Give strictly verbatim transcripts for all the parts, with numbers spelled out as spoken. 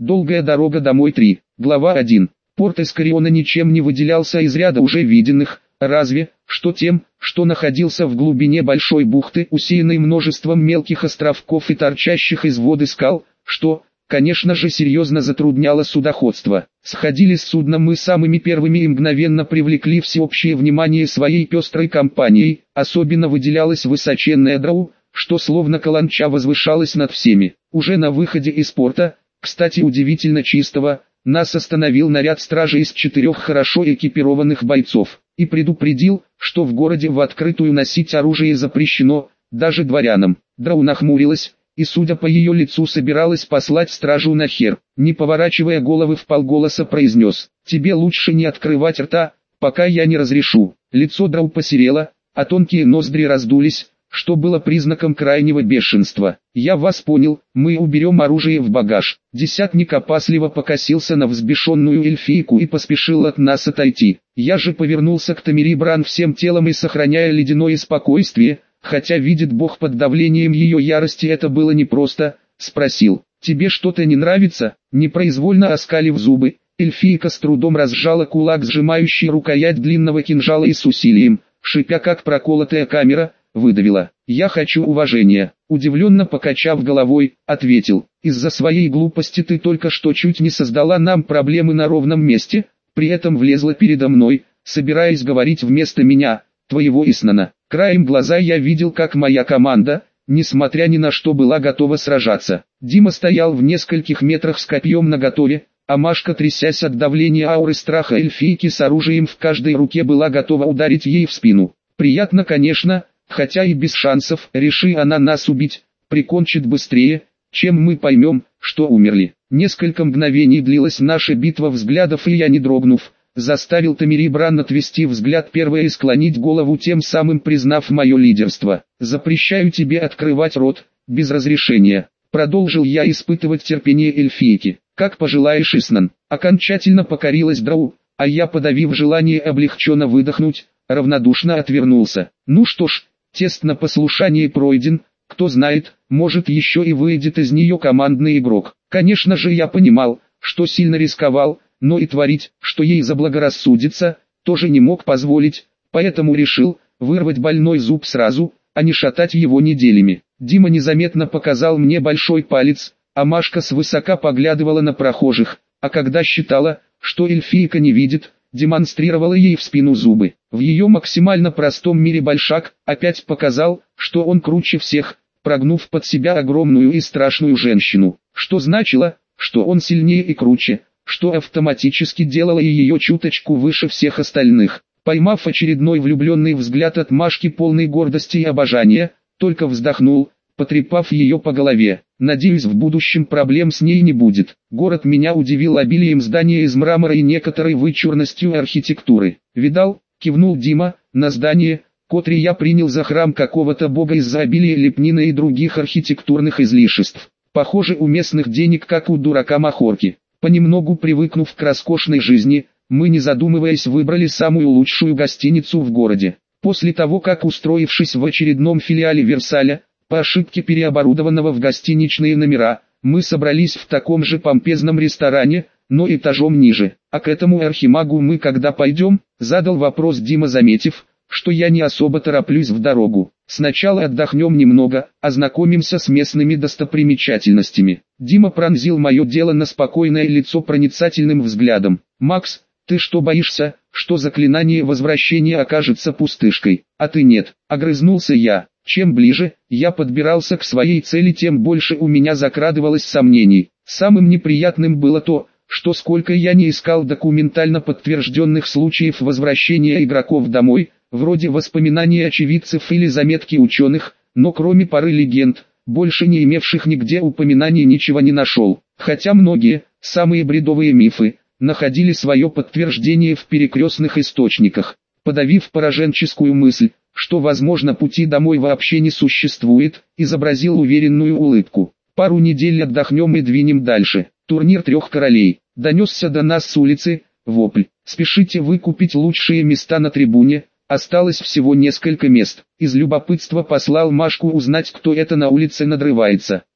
Долгая дорога домой три. Глава один. Порт Искариона ничем не выделялся из ряда уже виденных, разве что тем, что находился в глубине большой бухты, усеянной множеством мелких островков и торчащих из воды скал, что, конечно же, серьезно затрудняло судоходство. Сходили с судна мы самыми первыми и мгновенно привлекли всеобщее внимание своей пестрой компанией, особенно выделялась высоченная драу, что словно каланча возвышалась над всеми. Уже на выходе из порта, кстати удивительно чистого, нас остановил наряд стражи из четырех хорошо экипированных бойцов, и предупредил, что в городе в открытую носить оружие запрещено, даже дворянам. Драу нахмурилась, и судя по ее лицу собиралась послать стражу нахер. Не поворачивая головы вполголоса произнес: «Тебе лучше не открывать рта, пока я не разрешу». Лицо Драу посерело, а тонкие ноздри раздулись, что было признаком крайнего бешенства. «Я вас понял, мы уберем оружие в багаж». Десятник опасливо покосился на взбешенную эльфийку и поспешил от нас отойти. Я же повернулся к Тамири Бран всем телом и, сохраняя ледяное спокойствие, хотя видит Бог под давлением ее ярости это было непросто, спросил: «Тебе что-то не нравится?» Непроизвольно оскалив зубы, эльфийка с трудом разжала кулак, сжимающий рукоять длинного кинжала, и с усилием, шипя как проколотая камера, выдавила: «Я хочу уважения». Удивленно покачав головой, ответил: «Из-за своей глупости ты только что чуть не создала нам проблемы на ровном месте, при этом влезла передо мной, собираясь говорить вместо меня, твоего Иснана». Краем глаза я видел, как моя команда, несмотря ни на что, была готова сражаться. Дима стоял в нескольких метрах с копьем наготове, а Машка, трясясь от давления ауры страха эльфийки с оружием в каждой руке, была готова ударить ей в спину. Приятно, конечно, хотя и без шансов. Реши она нас убить, прикончит быстрее, чем мы поймем, что умерли. Несколько мгновений длилась наша битва взглядов, и я, не дрогнув, заставил Тамири Бран отвести взгляд первой и склонить голову, тем самым признав мое лидерство. «Запрещаю тебе открывать рот, без разрешения», — продолжил я испытывать терпение эльфийки. «Как пожелаешь, Иснан». Окончательно покорилась Драу, а я, подавив желание облегченно выдохнуть, равнодушно отвернулся. Ну что ж, тест на послушание пройден, кто знает, может еще и выйдет из нее командный игрок. Конечно же, я понимал, что сильно рисковал, но и творить, что ей заблагорассудится, тоже не мог позволить, поэтому решил вырвать больной зуб сразу, а не шатать его неделями. Дима незаметно показал мне большой палец, а Машка свысока поглядывала на прохожих, а когда считала, что эльфийка не видит, демонстрировала ей в спину зубы. В ее максимально простом мире Большак опять показал, что он круче всех, прогнув под себя огромную и страшную женщину, что значило, что он сильнее и круче, что автоматически делало и ее чуточку выше всех остальных. Поймав очередной влюбленный взгляд от Машки, полной гордости и обожания, только вздохнул, потрепав ее по голове. Надеюсь, в будущем проблем с ней не будет. Город меня удивил обилием зданий из мрамора и некоторой вычурностью архитектуры. «Видал?» — кивнул Дима, — «на здание, которое я принял за храм какого-то бога из-за обилия лепнины и других архитектурных излишеств. Похоже, у местных денег как у дурака махорки». Понемногу привыкнув к роскошной жизни, мы, не задумываясь, выбрали самую лучшую гостиницу в городе. После того, как, устроившись в очередном филиале Версаля, по ошибке переоборудованного в гостиничные номера, мы собрались в таком же помпезном ресторане, но этажом ниже. «А к этому архимагу мы когда пойдем?» — задал вопрос Дима, заметив, что я не особо тороплюсь в дорогу. «Сначала отдохнем немного, ознакомимся с местными достопримечательностями». Дима пронзил мое дело на спокойное лицо проницательным взглядом. «Макс, ты что, боишься, что заклинание возвращения окажется пустышкой? А ты нет?» — огрызнулся я. Чем ближе я подбирался к своей цели, тем больше у меня закрадывалось сомнений. Самым неприятным было то, что сколько я не искал документально подтвержденных случаев возвращения игроков домой, вроде воспоминаний очевидцев или заметки ученых, но кроме пары легенд, больше не имевших нигде упоминаний, ничего не нашел. Хотя многие, самые бредовые мифы, находили свое подтверждение в перекрестных источниках. Подавив пораженческую мысль, что возможно пути домой вообще не существует, изобразил уверенную улыбку. «Пару недель отдохнем и двинем дальше». Турнир трех королей. Донесся до нас с улицы вопль: «Спешите выкупить лучшие места на трибуне, осталось всего несколько мест». Из любопытства послал Машку узнать, кто это на улице надрывается.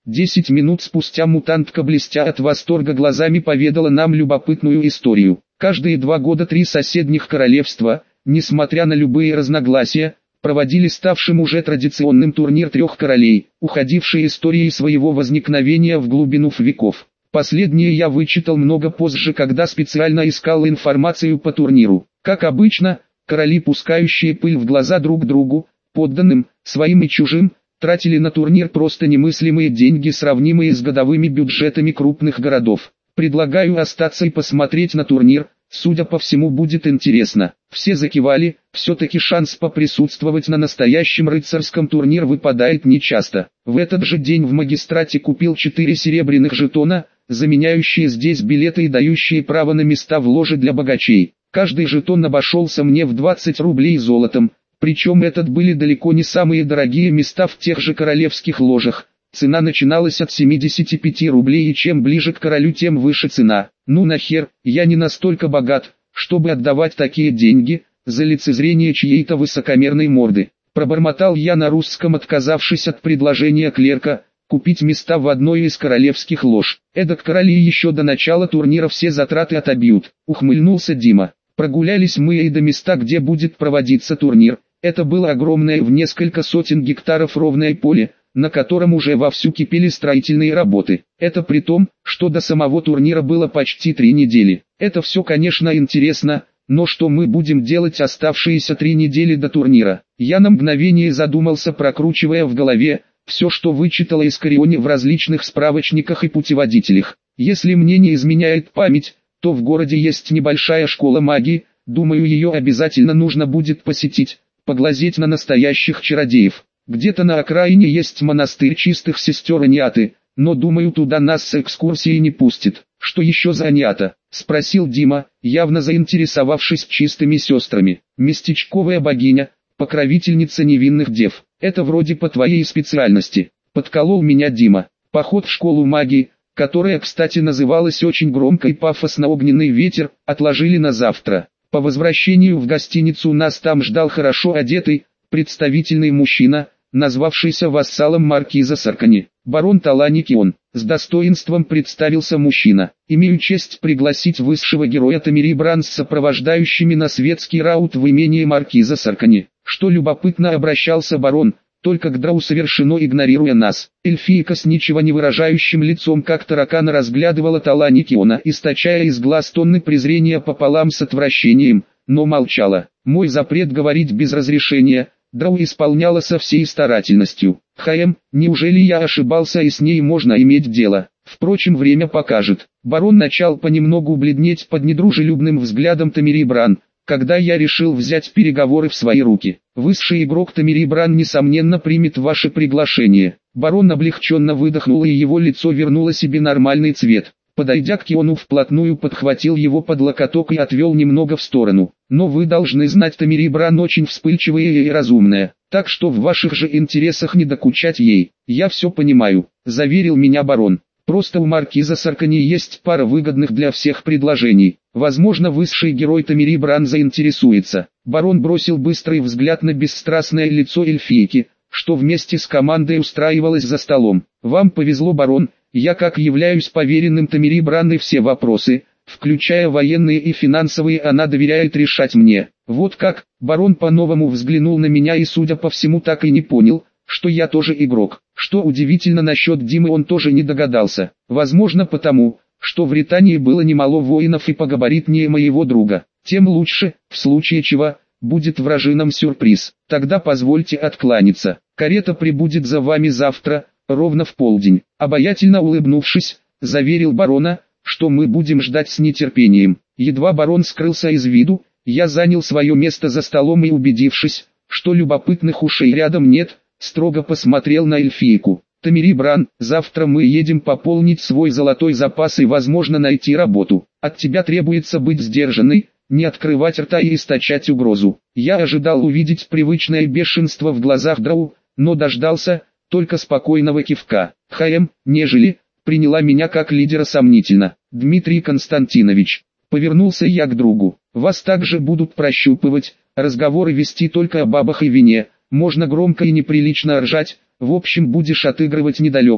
Десять минут спустя мутантка, блестя от восторга глазами, поведала нам любопытную историю. Каждые два года три соседних королевства, несмотря на любые разногласия, проводили ставшим уже традиционным турнир трех королей, уходивший историей своего возникновения в глубину веков. Последнее я вычитал много позже, когда специально искал информацию по турниру. Как обычно, короли, пускающие пыль в глаза друг другу, подданным, своим и чужим, тратили на турнир просто немыслимые деньги, сравнимые с годовыми бюджетами крупных городов. Предлагаю остаться и посмотреть на турнир, судя по всему, будет интересно. Все закивали, все-таки шанс поприсутствовать на настоящем рыцарском турнире выпадает нечасто. В этот же день в магистрате купил четыре серебряных жетона, заменяющие здесь билеты и дающие право на места в ложе для богачей. Каждый жетон обошелся мне в двадцать рублей золотом, причем этот были далеко не самые дорогие места в тех же королевских ложах. Цена начиналась от семидесяти пяти рублей, и чем ближе к королю, тем выше цена. Ну нахер, я не настолько богат, чтобы отдавать такие деньги за лицезрение чьей-то высокомерной морды. Пробормотал я на русском, отказавшись от предложения клерка купить места в одной из королевских лож. Эдак короли еще до начала турнира все затраты отобьют. Ухмыльнулся Дима. Прогулялись мы и до места, где будет проводиться турнир. Это было огромное в несколько сотен гектаров ровное поле, на котором уже вовсю кипели строительные работы. Это при том, что до самого турнира было почти три недели. Это все, конечно, интересно, но что мы будем делать оставшиеся три недели до турнира? Я на мгновение задумался, прокручивая в голове все, что вычитала Искарионе в различных справочниках и путеводителях. Если мне не изменяет память, то в городе есть небольшая школа магии, думаю, ее обязательно нужно будет посетить, поглазеть на настоящих чародеев. Где-то на окраине есть монастырь чистых сестер Аниаты, но думаю, туда нас с экскурсией не пустят. Что еще за Аниата? Спросил Дима, явно заинтересовавшись чистыми сестрами. Местечковая богиня, покровительница невинных дев. Это вроде по твоей специальности. Подколол меня Дима. Поход в школу магии, которая, кстати, называлась очень громко и пафосно «Огненный ветер», отложили на завтра. По возвращению в гостиницу нас там ждал хорошо одетый, представительный мужчина, назвавшийся вассалом маркиза Саркани. Барон Таланикион. С достоинством представился мужчина. Имею честь пригласить высшего героя Тамирибран с сопровождающими на светский раут в имение маркиза Саркани. Что любопытно, обращался барон, только к Драу совершено, игнорируя нас. Эльфийка с ничего не выражающим лицом, как таракана, разглядывала Таланикиона, источая из глаз тонны презрения пополам с отвращением, но молчала. Мой запрет говорить без разрешения Драу исполняла со всей старательностью. Хм, неужели я ошибался и с ней можно иметь дело? Впрочем, время покажет. Барон начал понемногу бледнеть под недружелюбным взглядом Тамирибран, когда я решил взять переговоры в свои руки. Высший игрок Тамирибран несомненно примет ваше приглашение. Барон облегченно выдохнул, и его лицо вернуло себе нормальный цвет. Подойдя к Киону вплотную, подхватил его под локоток и отвел немного в сторону. Но вы должны знать, Тамирибран очень вспыльчивая и разумная, так что в ваших же интересах не докучать ей. Я все понимаю, заверил меня барон. Просто у маркиза Саркани есть пара выгодных для всех предложений. Возможно, высший герой Тамирибран заинтересуется. Барон бросил быстрый взгляд на бесстрастное лицо эльфийки, что вместе с командой устраивалась за столом. Вам повезло, барон. Я, как являюсь поверенным Тамирибран, и все вопросы, включая военные и финансовые, она доверяет решать мне. Вот как. Барон по-новому взглянул на меня и, судя по всему, так и не понял, что я тоже игрок. Что удивительно, насчет Димы он тоже не догадался. Возможно, потому, что в Британии было немало воинов и погабаритнее моего друга. Тем лучше, в случае чего, будет вражинам сюрприз. Тогда позвольте откланяться. Карета прибудет за вами завтра, ровно в полдень. Обаятельно улыбнувшись, заверил барона, что мы будем ждать с нетерпением. Едва барон скрылся из виду, я занял свое место за столом и, убедившись, что любопытных ушей рядом нет, строго посмотрел на эльфийку. Тамирибран, завтра мы едем пополнить свой золотой запас и, возможно, найти работу. От тебя требуется быть сдержанной, не открывать рта и источать угрозу. Я ожидал увидеть привычное бешенство в глазах Драу, но дождался только спокойного кивка. Хм, нежели, приняла меня как лидера сомнительно. Дмитрий Константинович, повернулся я к другу. Вас также будут прощупывать, разговоры вести только о бабах и вине, можно громко и неприлично ржать, в общем будешь отыгрывать недалекого,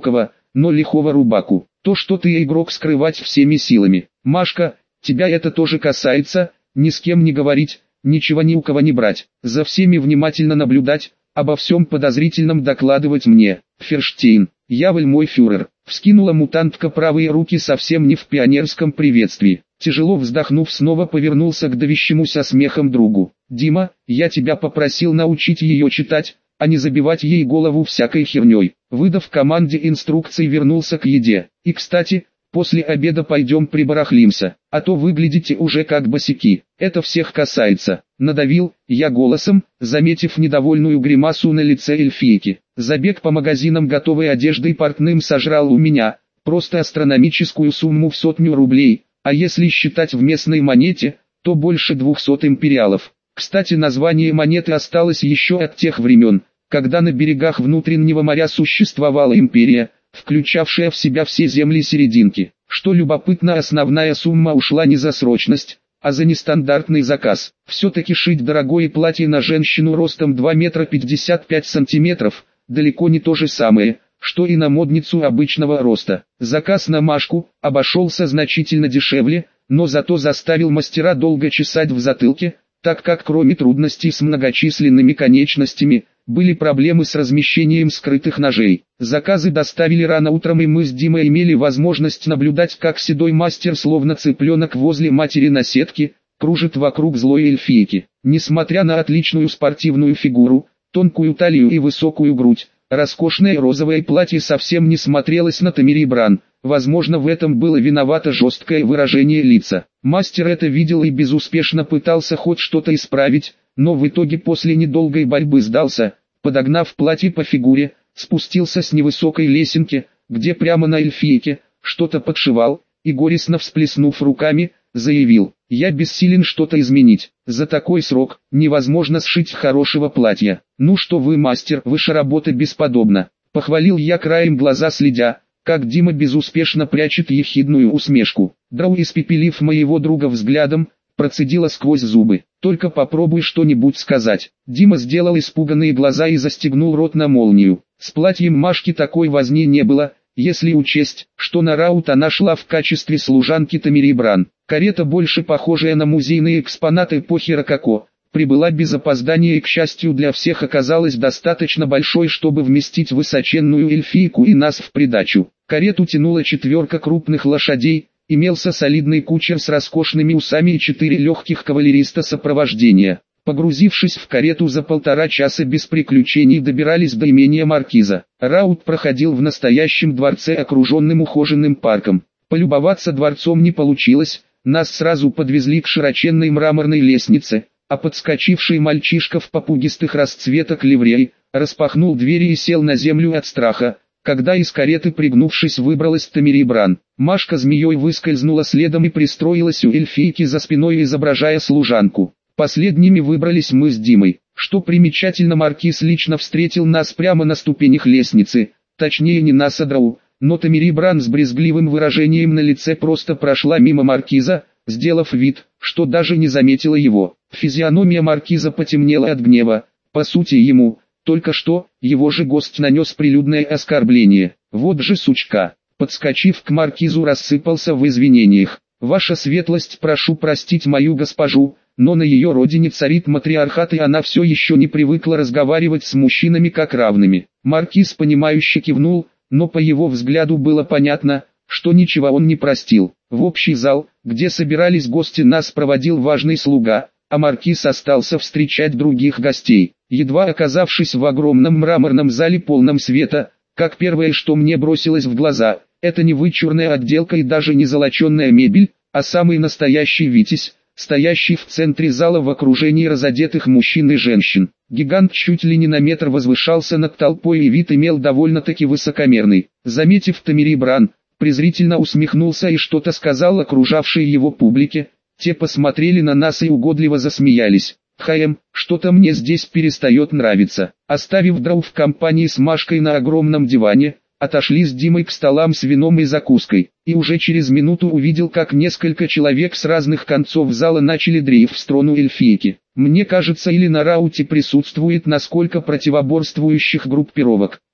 но лихого рубаку. То, что ты игрок, скрывать всеми силами. Машка, тебя это тоже касается, ни с кем не говорить, ничего ни у кого не брать, за всеми внимательно наблюдать, обо всем подозрительном докладывать мне. Ферштейн, яволь мой фюрер. Вскинула мутантка правые руки совсем не в пионерском приветствии. Тяжело вздохнув, снова повернулся к давящемуся смехом другу. «Дима, я тебя попросил научить ее читать, а не забивать ей голову всякой херней». Выдав команде инструкций, вернулся к еде. «И кстати, после обеда пойдем прибарахлимся, а то выглядите уже как босяки. Это всех касается». Надавил я голосом, заметив недовольную гримасу на лице эльфийки. Забег по магазинам готовой одежды и портным сожрал у меня просто астрономическую сумму в сотню рублей, а если считать в местной монете, то больше двухсот империалов. Кстати, название монеты осталось еще от тех времен, когда на берегах внутреннего моря существовала империя, включавшая в себя все земли серединки. Что любопытно, основная сумма ушла не за срочность, а за нестандартный заказ. Все-таки шить дорогое платье на женщину ростом два метра пятьдесят пять сантиметров, далеко не то же самое, что и на модницу обычного роста. Заказ на Машку обошелся значительно дешевле, но зато заставил мастера долго чесать в затылке, так как кроме трудностей с многочисленными конечностями, были проблемы с размещением скрытых ножей. Заказы доставили рано утром, и мы с Димой имели возможность наблюдать, как седой мастер, словно цыпленок возле матери на сетке, кружит вокруг злой эльфийки. Несмотря на отличную спортивную фигуру, тонкую талию и высокую грудь, роскошное розовое платье совсем не смотрелось на Тамири Бран. Возможно, в этом было виновато жесткое выражение лица. Мастер это видел и безуспешно пытался хоть что-то исправить, но в итоге после недолгой борьбы сдался, подогнав платье по фигуре, спустился с невысокой лесенки, где прямо на эльфийке что-то подшивал, и горестно всплеснув руками, заявил: «Я бессилен что-то изменить. За такой срок невозможно сшить хорошего платья». «Ну что вы, мастер, ваша работа бесподобна», — похвалил я, краем глаза следя, как Дима безуспешно прячет ехидную усмешку. Драу, испепелив моего друга взглядом, процедила сквозь зубы: «Только попробуй что-нибудь сказать». Дима сделал испуганные глаза и застегнул рот на молнию. С платьем Машки такой возни не было, если учесть, что на раут она шла в качестве служанки Тамири Бран. Карета, больше похожая на музейный экспонат эпохи рококо, прибыла без опоздания и, к счастью для всех, оказалась достаточно большой, чтобы вместить высоченную эльфийку и нас в придачу. Карету тянула четверка крупных лошадей, имелся солидный кучер с роскошными усами и четыре легких кавалериста сопровождения. Погрузившись в карету, за полтора часа без приключений добирались до имения маркиза. Раут проходил в настоящем дворце, окруженным ухоженным парком. Полюбоваться дворцом не получилось, нас сразу подвезли к широченной мраморной лестнице, а подскочивший мальчишка в попугистых расцветок ливрей распахнул двери и сел на землю от страха, когда из кареты, пригнувшись, выбралась Тамири Бран. Машка змеей выскользнула следом и пристроилась у эльфийки за спиной, изображая служанку. Последними выбрались мы с Димой. Что примечательно, маркиз лично встретил нас прямо на ступенях лестницы, точнее не нас, а Драу, но Тамири Бран с брезгливым выражением на лице просто прошла мимо маркиза, сделав вид, что даже не заметила его. Физиономия маркиза потемнела от гнева. По сути, ему только что его же гость нанес прилюдное оскорбление. Вот же сучка. Подскочив к маркизу, рассыпался в извинениях. «Ваша светлость, прошу простить мою госпожу, но на ее родине царит матриархат, и она все еще не привыкла разговаривать с мужчинами как равными». Маркиз понимающе кивнул, но по его взгляду было понятно, что ничего он не простил. В общий зал, где собирались гости, нас проводил важный слуга, а маркиз остался встречать других гостей. Едва оказавшись в огромном мраморном зале, полном света, как первое, что мне бросилось в глаза, это не вычурная отделка и даже не золоченая мебель, а самый настоящий витязь, стоящий в центре зала в окружении разодетых мужчин и женщин. Гигант чуть ли не на метр возвышался над толпой, и вид имел довольно-таки высокомерный. Заметив Тамири Бран, презрительно усмехнулся и что-то сказал окружавшей его публике. Те посмотрели на нас и угодливо засмеялись. «Хм, что-то мне здесь перестает нравиться». Оставив Драу в компании с Машкой на огромном диване, отошли с Димой к столам с вином и закуской, и уже через минуту увидел, как несколько человек с разных концов зала начали дрейф в сторону эльфийки. Мне кажется, или на рауте присутствует насколько противоборствующих группировок,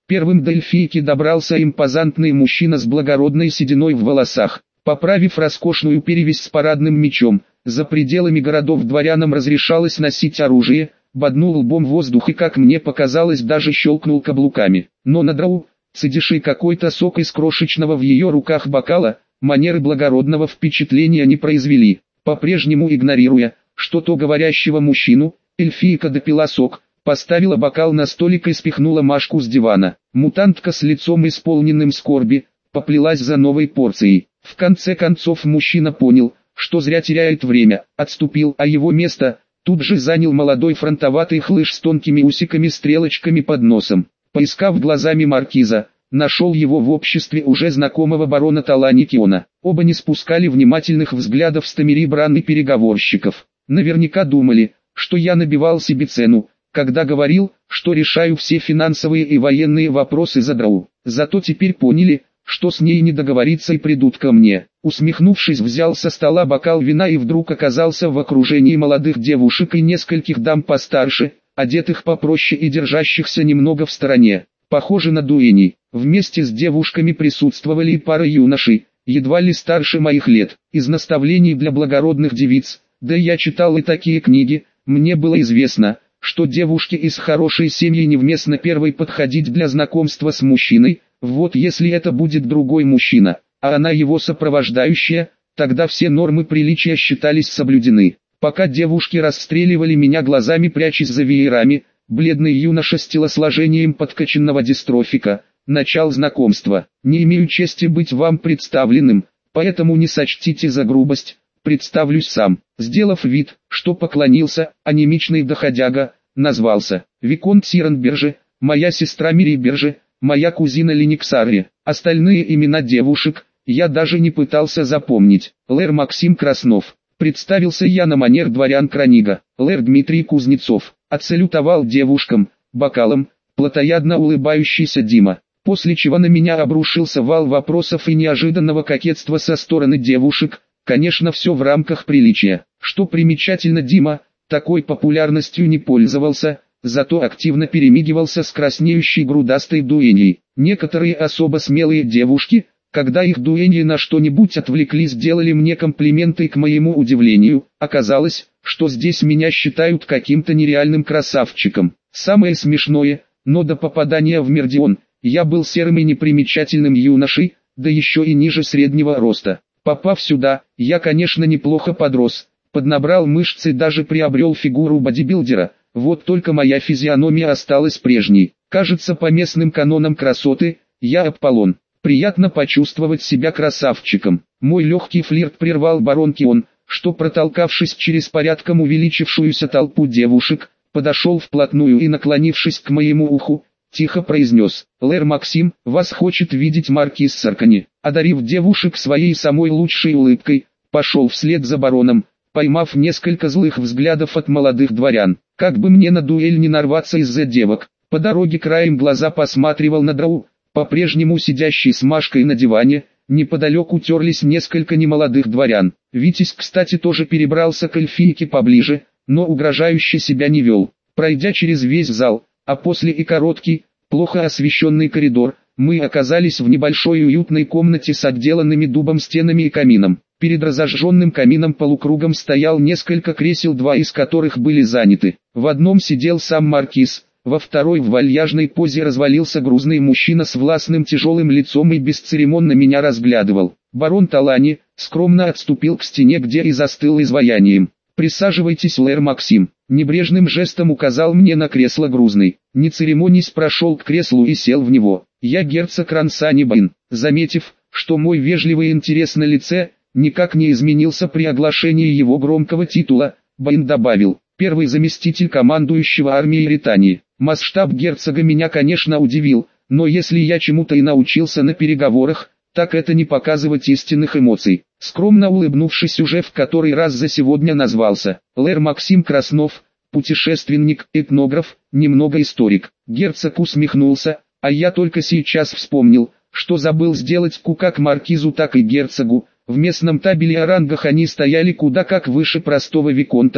Первым до эльфийки добрался импозантный мужчина с благородной сединой в волосах. Поправив роскошную перевязь с парадным мечом, за пределами городов дворянам разрешалось носить оружие, боднул лбом воздух и, как мне показалось, даже щелкнул каблуками. Но на драу, цедивший какой-то сок из крошечного в ее руках бокала, манеры благородного впечатления не произвели. По-прежнему игнорируя что-то говорящего мужчину, эльфийка допила сок, поставила бокал на столик и спихнула Машку с дивана. Мутантка с лицом исполненным скорби поплелась за новой порцией. В конце концов мужчина понял, что зря теряет время, отступил, а его место тут же занял молодой фронтоватый хлыщ с тонкими усиками-стрелочками под носом. Поискав глазами маркиза, нашел его в обществе уже знакомого барона Таланикиона. Оба не спускали внимательных взглядов с Тамири Бран и переговорщиков. Наверняка думали, что я набивал себе цену, когда говорил, что решаю все финансовые и военные вопросы за драу. Зато теперь поняли, что с ней не договориться и придут ко мне. Усмехнувшись, взял со стола бокал вина и вдруг оказался в окружении молодых девушек и нескольких дам постарше, одетых попроще и держащихся немного в стороне. Похоже на дуэни. Вместе с девушками присутствовали и пара юношей, едва ли старше моих лет. Из наставлений для благородных девиц, да я читал и такие книги, мне было известно, что девушке из хорошей семьи невместно первой подходить для знакомства с мужчиной. Вот если это будет другой мужчина, а она его сопровождающая, тогда все нормы приличия считались соблюдены. Пока девушки расстреливали меня глазами, прячась за веерами, бледный юноша с телосложением подкачанного дистрофика начал знакомство. Не имею чести быть вам представленным, поэтому не сочтите за грубость, представлюсь сам. Сделав вид, что поклонился, анемичный доходяга назвался Виконт Сиранберже, моя сестра Мири Берже, моя кузина Лениксарри. Остальные имена девушек я даже не пытался запомнить. Лэр Максим Краснов. Представился я на манер дворян Кранига. Лэр Дмитрий Кузнецов. Отсалютовал девушкам, бокалом, плотоядно улыбающийся Дима. После чего на меня обрушился вал вопросов и неожиданного кокетства со стороны девушек. Конечно, все в рамках приличия. Что примечательно, Дима такой популярностью не пользовался, зато активно перемигивался с краснеющей грудастой дуэньей. Некоторые особо смелые девушки, когда их дуэньи на что-нибудь отвлеклись, сделали мне комплименты, и к моему удивлению, оказалось, что здесь меня считают каким-то нереальным красавчиком. Самое смешное, но до попадания в Мердион, я был серым и непримечательным юношей, да еще и ниже среднего роста. Попав сюда, я, конечно, неплохо подрос, поднабрал мышцы и даже приобрел фигуру бодибилдера. Вот только моя физиономия осталась прежней. Кажется, по местным канонам красоты, я Аполлон. Приятно почувствовать себя красавчиком. Мой легкий флирт прервал барон Кион, что, протолкавшись через порядком увеличившуюся толпу девушек, подошел вплотную и, наклонившись к моему уху, тихо произнес: «Лэр Максим, вас хочет видеть маркиз Саркани». Одарив девушек своей самой лучшей улыбкой, пошел вслед за бароном, поймав несколько злых взглядов от молодых дворян. Как бы мне на дуэль не нарваться из-за девок. По дороге краем глаза посматривал на драу, по-прежнему сидящий с Машкой на диване. Неподалеку терлись несколько немолодых дворян. Витязь, кстати, тоже перебрался к эльфийке поближе, но угрожающе себя не вел. Пройдя через весь зал, а после и короткий, плохо освещенный коридор, мы оказались в небольшой уютной комнате с отделанными дубом стенами и камином. Перед разожженным камином полукругом стоял несколько кресел, два из которых были заняты. В одном сидел сам маркиз, во второй в вальяжной позе развалился грузный мужчина с властным тяжелым лицом и бесцеремонно меня разглядывал. Барон Талани скромно отступил к стене, где и застыл изваянием. «Присаживайтесь, Лэр Максим», — небрежным жестом указал мне на кресло грузный. Не церемонясь, прошел к креслу и сел в него. Я герцог Рансани Байн. Заметив, что мой вежливый интерес на лице никак не изменился при оглашении его громкого титула, Байн добавил: «Первый заместитель командующего армией Ритании». Масштаб герцога меня, конечно, удивил, но если я чему-то и научился на переговорах, так это не показывать истинных эмоций. Скромно улыбнувшись, уже в который раз за сегодня назвался: Лэр Максим Краснов, путешественник, этнограф, немного историк. Герцог усмехнулся, а я только сейчас вспомнил, что забыл сделать ку как маркизу, так и герцогу. В местном табеле о рангах они стояли куда как выше простого виконта.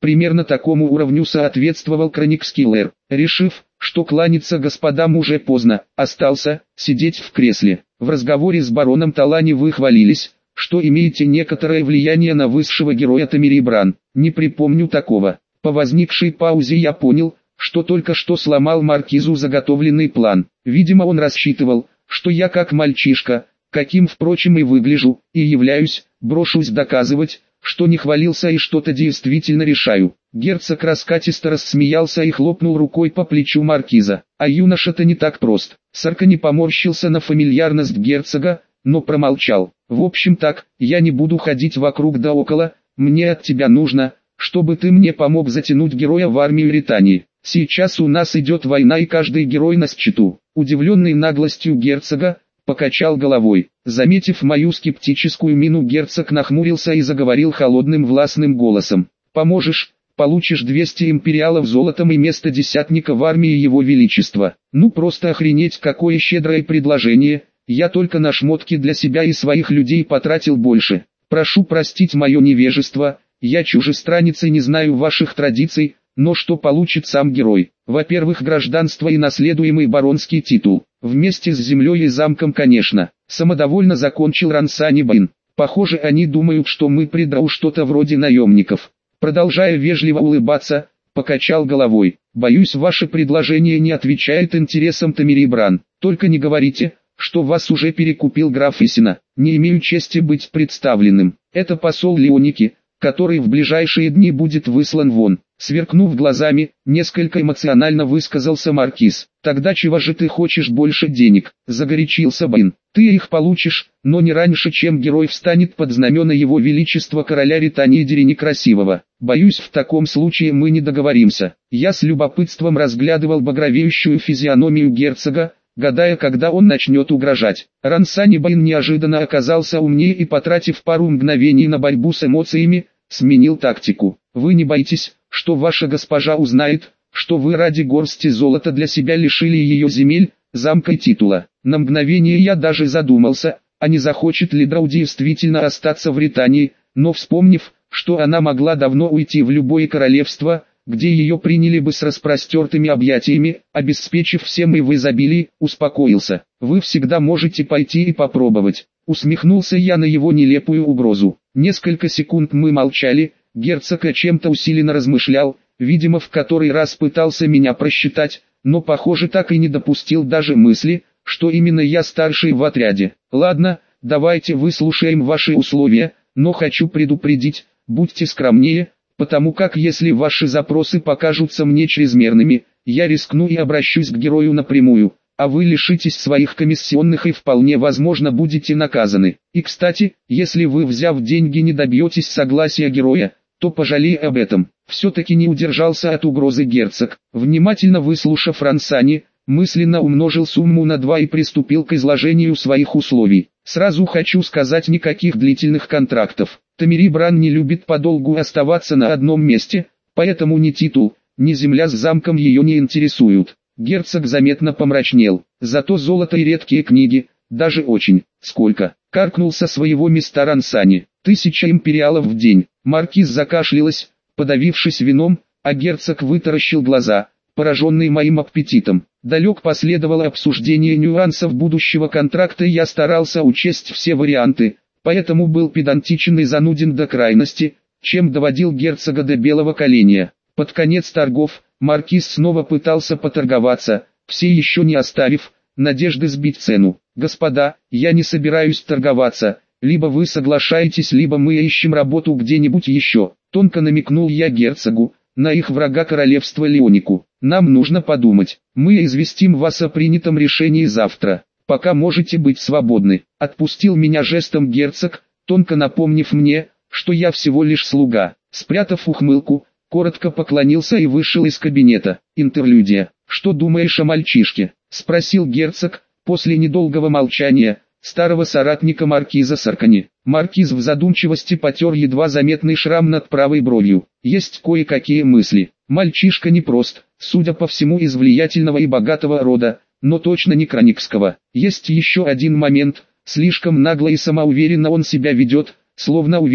Примерно такому уровню соответствовал Краникский лэр. Решив, что кланяться господам уже поздно, остался сидеть в кресле. В разговоре с бароном Талани вы хвалились, что имеете некоторое влияние на высшего героя Тамири Бран. Не припомню такого. По возникшей паузе я понял, что только что сломал маркизу заготовленный план. Видимо, он рассчитывал, что я как мальчишка, каким впрочем и выгляжу, и являюсь, брошусь доказывать, что не хвалился и что-то действительно решаю. Герцог раскатисто рассмеялся и хлопнул рукой по плечу маркиза. А юноша-то не так прост. Саркани поморщился на фамильярность герцога, но промолчал. В общем так, я не буду ходить вокруг да около, мне от тебя нужно, чтобы ты мне помог затянуть героя в армию Ритании. Сейчас у нас идет война и каждый герой на счету. Удивленный наглостью герцога, покачал головой. Заметив мою скептическую мину, герцог нахмурился и заговорил холодным властным голосом. «Поможешь, получишь двести империалов золотом и место десятника в армии его величества». Ну просто охренеть, какое щедрое предложение. Я только на шмотки для себя и своих людей потратил больше. Прошу простить мое невежество, я чужестранец и не знаю ваших традиций, но что получит сам герой? Во-первых, гражданство и наследуемый баронский титул. Вместе с землей и замком, конечно. Самодовольно закончил Рансани Байн. Похоже, они думают, что мы придрау что-то вроде наемников. Продолжая вежливо улыбаться, покачал головой. Боюсь, ваше предложение не отвечает интересам Тамири Бран. Только не говорите, что вас уже перекупил граф Исина. Не имею чести быть представленным. Это посол Леоники, который в ближайшие дни будет выслан вон. Сверкнув глазами, несколько эмоционально высказался маркиз. «Тогда чего же ты хочешь больше денег?» – загорячился Байн. «Ты их получишь, но не раньше, чем герой встанет под знамена его величества короля Ритании Дерени Красивого. Боюсь, в таком случае мы не договоримся». Я с любопытством разглядывал багровеющую физиономию герцога, гадая, когда он начнет угрожать. Рансани Байн неожиданно оказался умнее и, потратив пару мгновений на борьбу с эмоциями, сменил тактику. «Вы не боитесь, что ваша госпожа узнает, что вы ради горсти золота для себя лишили ее земель, замка и титула?» На мгновение я даже задумался, а не захочет ли Драу действительно остаться в Ритании, но вспомнив, что она могла давно уйти в любое королевство, где ее приняли бы с распростертыми объятиями, обеспечив всем и в изобилии, успокоился. «Вы всегда можете пойти и попробовать». Усмехнулся я на его нелепую угрозу. Несколько секунд мы молчали, герцог о чем-то усиленно размышлял, видимо в который раз пытался меня просчитать, но похоже так и не допустил даже мысли, что именно я старший в отряде. «Ладно, давайте выслушаем ваши условия, но хочу предупредить, будьте скромнее, потому как если ваши запросы покажутся мне чрезмерными, я рискну и обращусь к герою напрямую, а вы лишитесь своих комиссионных и вполне возможно будете наказаны. И кстати, если вы, взяв деньги, не добьетесь согласия героя, то пожалей об этом». Все-таки не удержался от угрозы герцог. Внимательно выслушав Рансани, мысленно умножил сумму на два и приступил к изложению своих условий. «Сразу хочу сказать, никаких длительных контрактов. Тамири Бран не любит подолгу оставаться на одном месте, поэтому ни титул, ни земля с замком ее не интересуют». Герцог заметно помрачнел. «Зато золото и редкие книги, даже очень». «Сколько?» — каркнул со своего места Рансани. «Тысяча империалов в день». Маркиз закашлялась, подавившись вином, а герцог вытаращил глаза, пораженный моим аппетитом. Далек последовало обсуждение нюансов будущего контракта, и я старался учесть все варианты, поэтому был педантичен и зануден до крайности, чем доводил герцога до белого коленя. Под конец торгов, маркиз снова пытался поторговаться, все еще не оставив надежды сбить цену. «Господа, я не собираюсь торговаться, либо вы соглашаетесь, либо мы ищем работу где-нибудь еще», тонко намекнул я герцогу, на их врага королевства Леонику. «Нам нужно подумать, мы известим вас о принятом решении завтра, пока можете быть свободны». Отпустил меня жестом герцог, тонко напомнив мне, что я всего лишь слуга. Спрятав ухмылку, коротко поклонился и вышел из кабинета. Интерлюдия. «Что думаешь о мальчишке?» — спросил герцог, после недолгого молчания, старого соратника маркиза Саркани. Маркиз в задумчивости потер едва заметный шрам над правой бровью. «Есть кое-какие мысли. Мальчишка непрост, судя по всему из влиятельного и богатого рода, но точно не краникского. Есть еще один момент, слишком нагло и самоуверенно он себя ведет, словно уверен,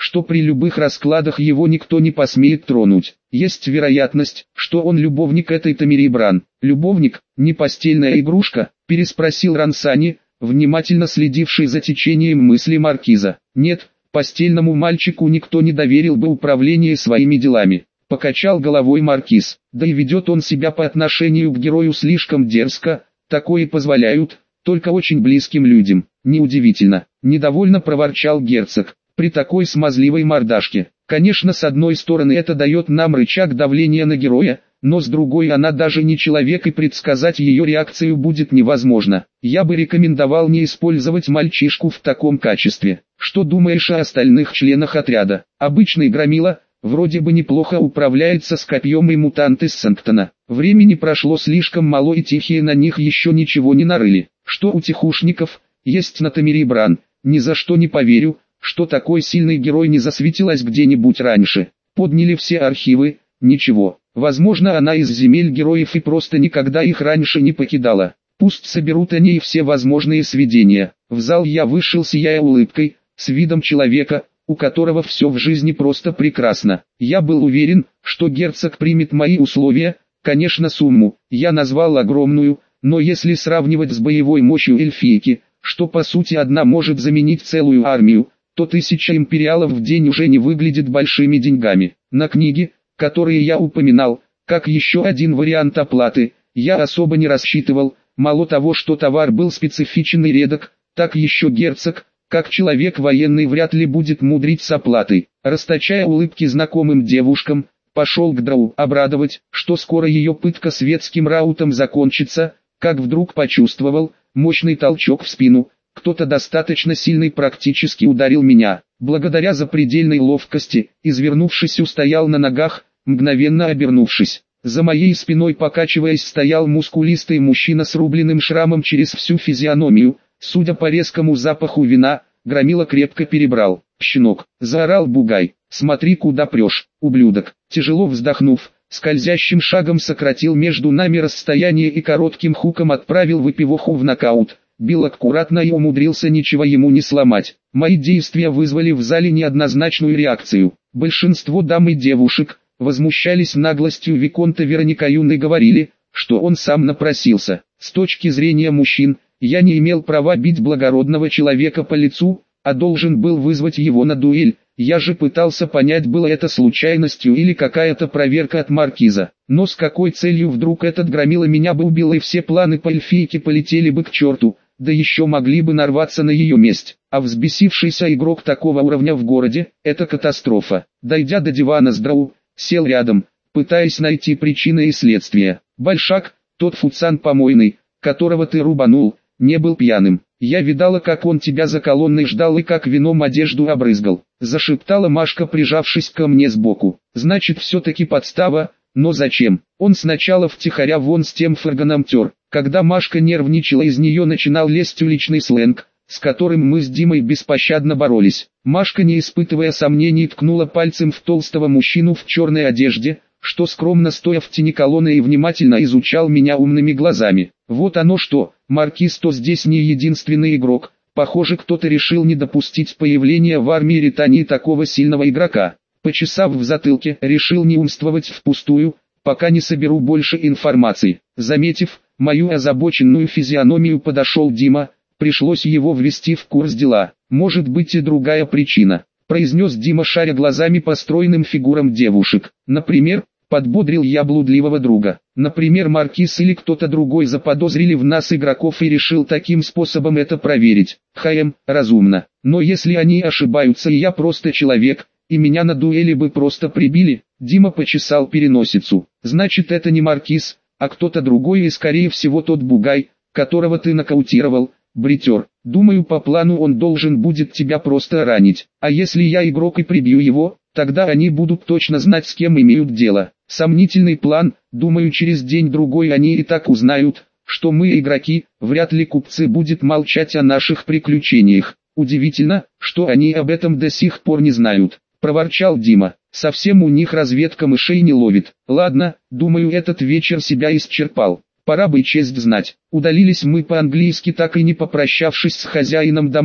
что при любых раскладах его никто не посмеет тронуть. Есть вероятность, что он любовник этой Тамири Бран. Любовник, не постельная игрушка, переспросил Рансани, внимательно следивший за течением мысли маркиза. Нет, постельному мальчику никто не доверил бы управление своими делами. Покачал головой маркиз. Да и ведет он себя по отношению к герою слишком дерзко, такое позволяют только очень близким людям. Неудивительно, недовольно проворчал герцог. При такой смазливой мордашке, конечно, с одной стороны это дает нам рычаг давления на героя, но с другой она даже не человек и предсказать ее реакцию будет невозможно. Я бы рекомендовал не использовать мальчишку в таком качестве. Что думаешь о остальных членах отряда? Обычный громила, вроде бы неплохо управляется с копьем и мутант из Санктона. Времени прошло слишком мало и тихие на них еще ничего не нарыли. Что у тихушников есть на Тамири Бран? Ни за что не поверю, что такой сильный герой не засветилась где-нибудь раньше. Подняли все архивы, ничего. Возможно, она из земель героев и просто никогда их раньше не покидала. Пусть соберут они все возможные сведения. В зал я вышел, сияя улыбкой, с видом человека, у которого все в жизни просто прекрасно. Я был уверен, что герцог примет мои условия. Конечно, сумму я назвал огромную, но если сравнивать с боевой мощью эльфийки, что по сути одна может заменить целую армию, то тысяча империалов в день уже не выглядит большими деньгами. На книги, которые я упоминал, как еще один вариант оплаты, я особо не рассчитывал. Мало того, что товар был специфичен и редок, так еще герцог, как человек военный, вряд ли будет мудрить с оплатой. Расточая улыбки знакомым девушкам, пошел к Драу обрадовать, что скоро ее пытка светским раутом закончится, как вдруг почувствовал мощный толчок в спину. Кто-то достаточно сильный практически ударил меня. Благодаря запредельной ловкости, извернувшись, устоял на ногах, мгновенно обернувшись. За моей спиной, покачиваясь, стоял мускулистый мужчина с рубленным шрамом через всю физиономию. Судя по резкому запаху вина, громила крепко перебрал. «Щенок!» — заорал бугай. «Смотри, куда прешь, ублюдок!» Тяжело вздохнув, скользящим шагом сократил между нами расстояние и коротким хуком отправил выпивоху в нокаут. Бил аккуратно и умудрился ничего ему не сломать. Мои действия вызвали в зале неоднозначную реакцию. Большинство дам и девушек возмущались наглостью виконта Вероника Юн и говорили, что он сам напросился. С точки зрения мужчин, я не имел права бить благородного человека по лицу, а должен был вызвать его на дуэль. Я же пытался понять, было это случайностью или какая-то проверка от маркиза. Но с какой целью вдруг этот громила меня бы убил, и все планы по эльфийке полетели бы к черту, да еще могли бы нарваться на ее месть. А взбесившийся игрок такого уровня в городе – это катастрофа. Дойдя до дивана с Драу, сел рядом, пытаясь найти причины и следствия. Большак, тот фуцан помойный, которого ты рубанул, не был пьяным. Я видала, как он тебя за колонной ждал и как вином одежду обрызгал. Зашептала Машка, прижавшись ко мне сбоку. Значит, все-таки подстава, но зачем? Он сначала втихаря вон с тем Фергоном тер. Когда Машка нервничала, из нее начинал лезть уличный сленг, с которым мы с Димой беспощадно боролись. Машка, не испытывая сомнений, ткнула пальцем в толстого мужчину в черной одежде, что скромно стоя в тени колонны и внимательно изучал меня умными глазами. Вот оно что, маркиз то здесь не единственный игрок. Похоже, кто-то решил не допустить появления в армии Ритании такого сильного игрока. Почесав в затылке, решил не умствовать впустую, пока не соберу больше информации. Заметив мою озабоченную физиономию, подошел Дима, пришлось его ввести в курс дела. Может быть и другая причина, произнес Дима, шаря глазами по стройным фигурам девушек. Например, подбодрил я блудливого друга. Например, маркиз или кто-то другой заподозрили в нас игроков и решил таким способом это проверить. Хм, разумно. Но если они ошибаются и я просто человек, и меня на дуэли бы просто прибили, Дима почесал переносицу. Значит, это не маркиз, а кто-то другой, и скорее всего тот бугай, которого ты нокаутировал, бритер. Думаю, по плану он должен будет тебя просто ранить. А если я игрок и прибью его, тогда они будут точно знать, с кем имеют дело. Сомнительный план, думаю, через день-другой они и так узнают, что мы игроки. Вряд ли купцы будут молчать о наших приключениях. Удивительно, что они об этом до сих пор не знают, проворчал Дима. Совсем у них разведка мышей не ловит. Ладно, думаю, этот вечер себя исчерпал. Пора бы честь знать. Удалились мы по-английски, так и не попрощавшись с хозяином дома,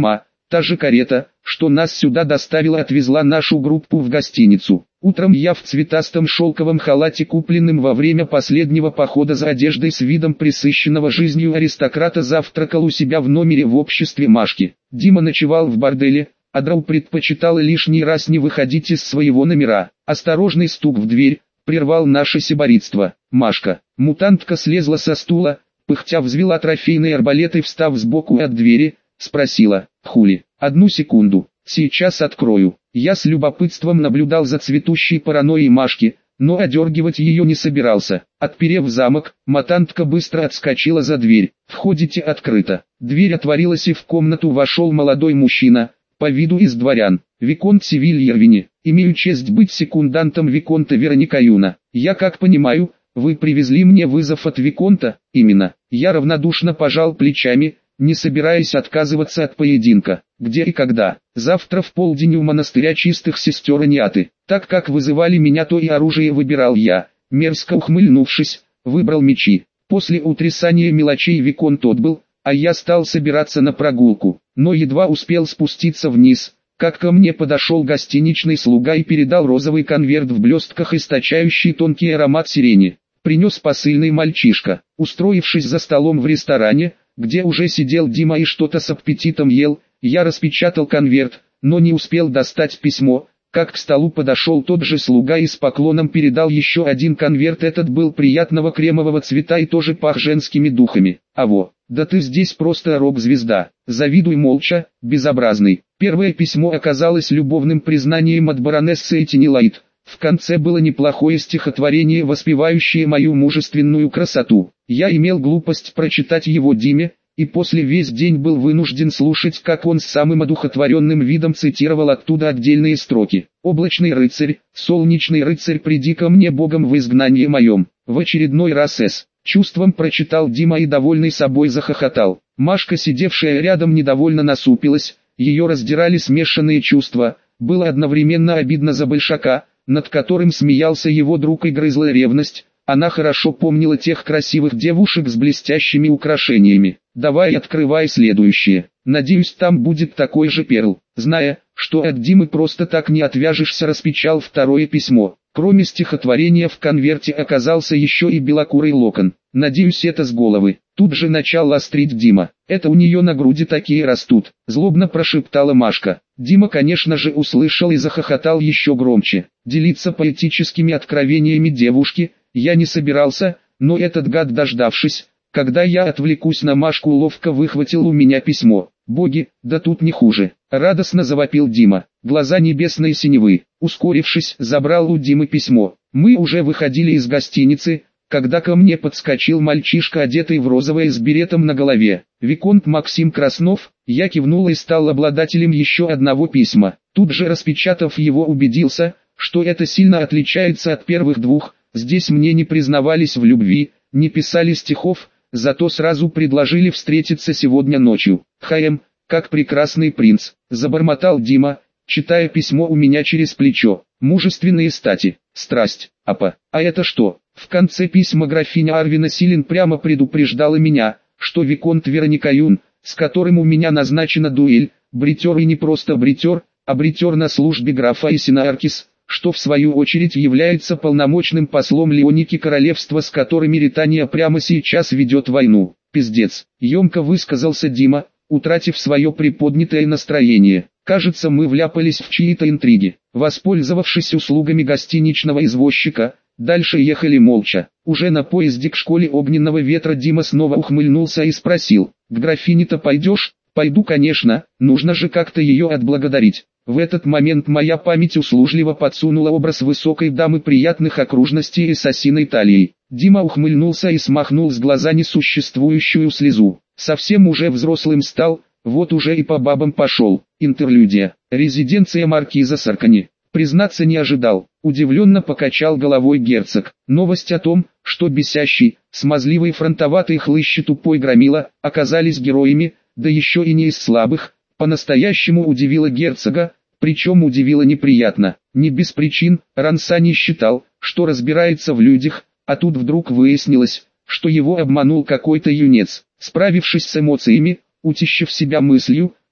та же карета, что нас сюда доставила, отвезла нашу группу в гостиницу. Утром я в цветастом шелковом халате, купленном во время последнего похода за одеждой, с видом пресыщенного жизнью аристократа, завтракал у себя в номере в обществе Машки. Дима ночевал в борделе, а Драу предпочитала лишний раз не выходить из своего номера. Осторожный стук в дверь прервал наше сиборитство. Машка, мутантка, слезла со стула, пыхтя взвела трофейный арбалет и, встав сбоку от двери, спросила: «Хули?» «Одну секунду, сейчас открою». Я с любопытством наблюдал за цветущей паранойей Машки, но одергивать ее не собирался. Отперев замок, мутантка быстро отскочила за дверь. «Входите» открыто. Дверь отворилась, и в комнату вошел молодой мужчина, по виду из дворян, виконт Севильервини. «Имею честь быть секундантом виконта Вероникаюна. Я, как понимаю, вы привезли мне вызов от виконта?» «Именно». Я равнодушно пожал плечами, не собираясь отказываться от поединка. «Где и когда?» «Завтра в полдень у монастыря чистых сестер Аниаты. Так как вызывали меня, то и оружие выбирал я». Мерзко ухмыльнувшись, выбрал мечи. После утрясания мелочей виконт отбыл, а я стал собираться на прогулку, но едва успел спуститься вниз, как ко мне подошел гостиничный слуга и передал розовый конверт в блестках, источающий тонкий аромат сирени. Принес посыльный мальчишка. Устроившись за столом в ресторане, где уже сидел Дима и что-то с аппетитом ел, я распечатал конверт, но не успел достать письмо, как к столу подошел тот же слуга и с поклоном передал еще один конверт. Этот был приятного кремового цвета и тоже пах женскими духами. «Аво, да ты здесь просто рок-звезда, завидуй молча, безобразный». Первое письмо оказалось любовным признанием от баронессы Этинилайт. В конце было неплохое стихотворение, воспевающее мою мужественную красоту. Я имел глупость прочитать его Диме, и после весь день был вынужден слушать, как он с самым одухотворенным видом цитировал оттуда отдельные строки. «Облачный рыцарь, солнечный рыцарь, приди ко мне Богом в изгнании моем». В очередной раз с чувством прочитал Дима и, довольный собой, захохотал. Машка, сидевшая рядом, недовольно насупилась, ее раздирали смешанные чувства. Было одновременно обидно за большака, над которым смеялся его друг, и грызла ревность. Она хорошо помнила тех красивых девушек с блестящими украшениями. «Давай, открывай следующее. Надеюсь, там будет такой же перл». Зная, что от Димы просто так не отвяжешься, распечатал второе письмо. Кроме стихотворения в конверте оказался еще и белокурый локон. «Надеюсь, это с головы». Тут же начал острить Дима. «Это у нее на груди такие растут», — злобно прошептала Машка. Дима, конечно же, услышал и захохотал еще громче. Делиться поэтическими откровениями девушки я не собирался, но этот гад, дождавшись, когда я отвлекусь на Машку, ловко выхватил у меня письмо. «Боги, да тут не хуже!» — радостно завопил Дима. Глаза небесной синевы. Ускорившись, забрал у Димы письмо. Мы уже выходили из гостиницы, когда ко мне подскочил мальчишка, одетый в розовое с беретом на голове. «Виконт Максим Краснов». Я кивнул и стал обладателем еще одного письма. Тут же, распечатав его, убедился, что это сильно отличается от первых двух. Здесь мне не признавались в любви, не писали стихов, зато сразу предложили встретиться сегодня ночью. «Хаем, как прекрасный принц», — забормотал Дима, читая письмо у меня через плечо. «Мужественные стати, страсть, апа». «А это что?» В конце письма графиня Арвина Силин прямо предупреждала меня, что виконт Вероникаюн, с которым у меня назначена дуэль, бритер, и не просто бритер, а бритер на службе графа Исинааркис, что в свою очередь является полномочным послом Леоники королевства, с которыми Ритания прямо сейчас ведет войну. «Пиздец», — емко высказался Дима, утратив свое приподнятое настроение. «Кажется, мы вляпались в чьи-то интриги». Воспользовавшись услугами гостиничного извозчика, дальше ехали молча. Уже на поезде к школе огненного ветра Дима снова ухмыльнулся и спросил: «К графине-то пойдешь?» «Пойду, конечно, нужно же как-то ее отблагодарить». В этот момент моя память услужливо подсунула образ высокой дамы приятных окружностей и с осиной талией. Дима ухмыльнулся и смахнул с глаза несуществующую слезу. Совсем уже взрослым стал, вот уже и по бабам пошел. Интерлюдия. Резиденция маркиза Саркани. Признаться, не ожидал. Удивленно покачал головой герцог. Новость о том, что бесящий, смазливый, фронтоватый хлыщ и тупой громила оказались героями, да еще и не из слабых, по-настоящему удивила герцога, причем удивила неприятно. Не без причин. Ранса не считал, что разбирается в людях, а тут вдруг выяснилось, что его обманул какой-то юнец. Справившись с эмоциями, утешив себя мыслью,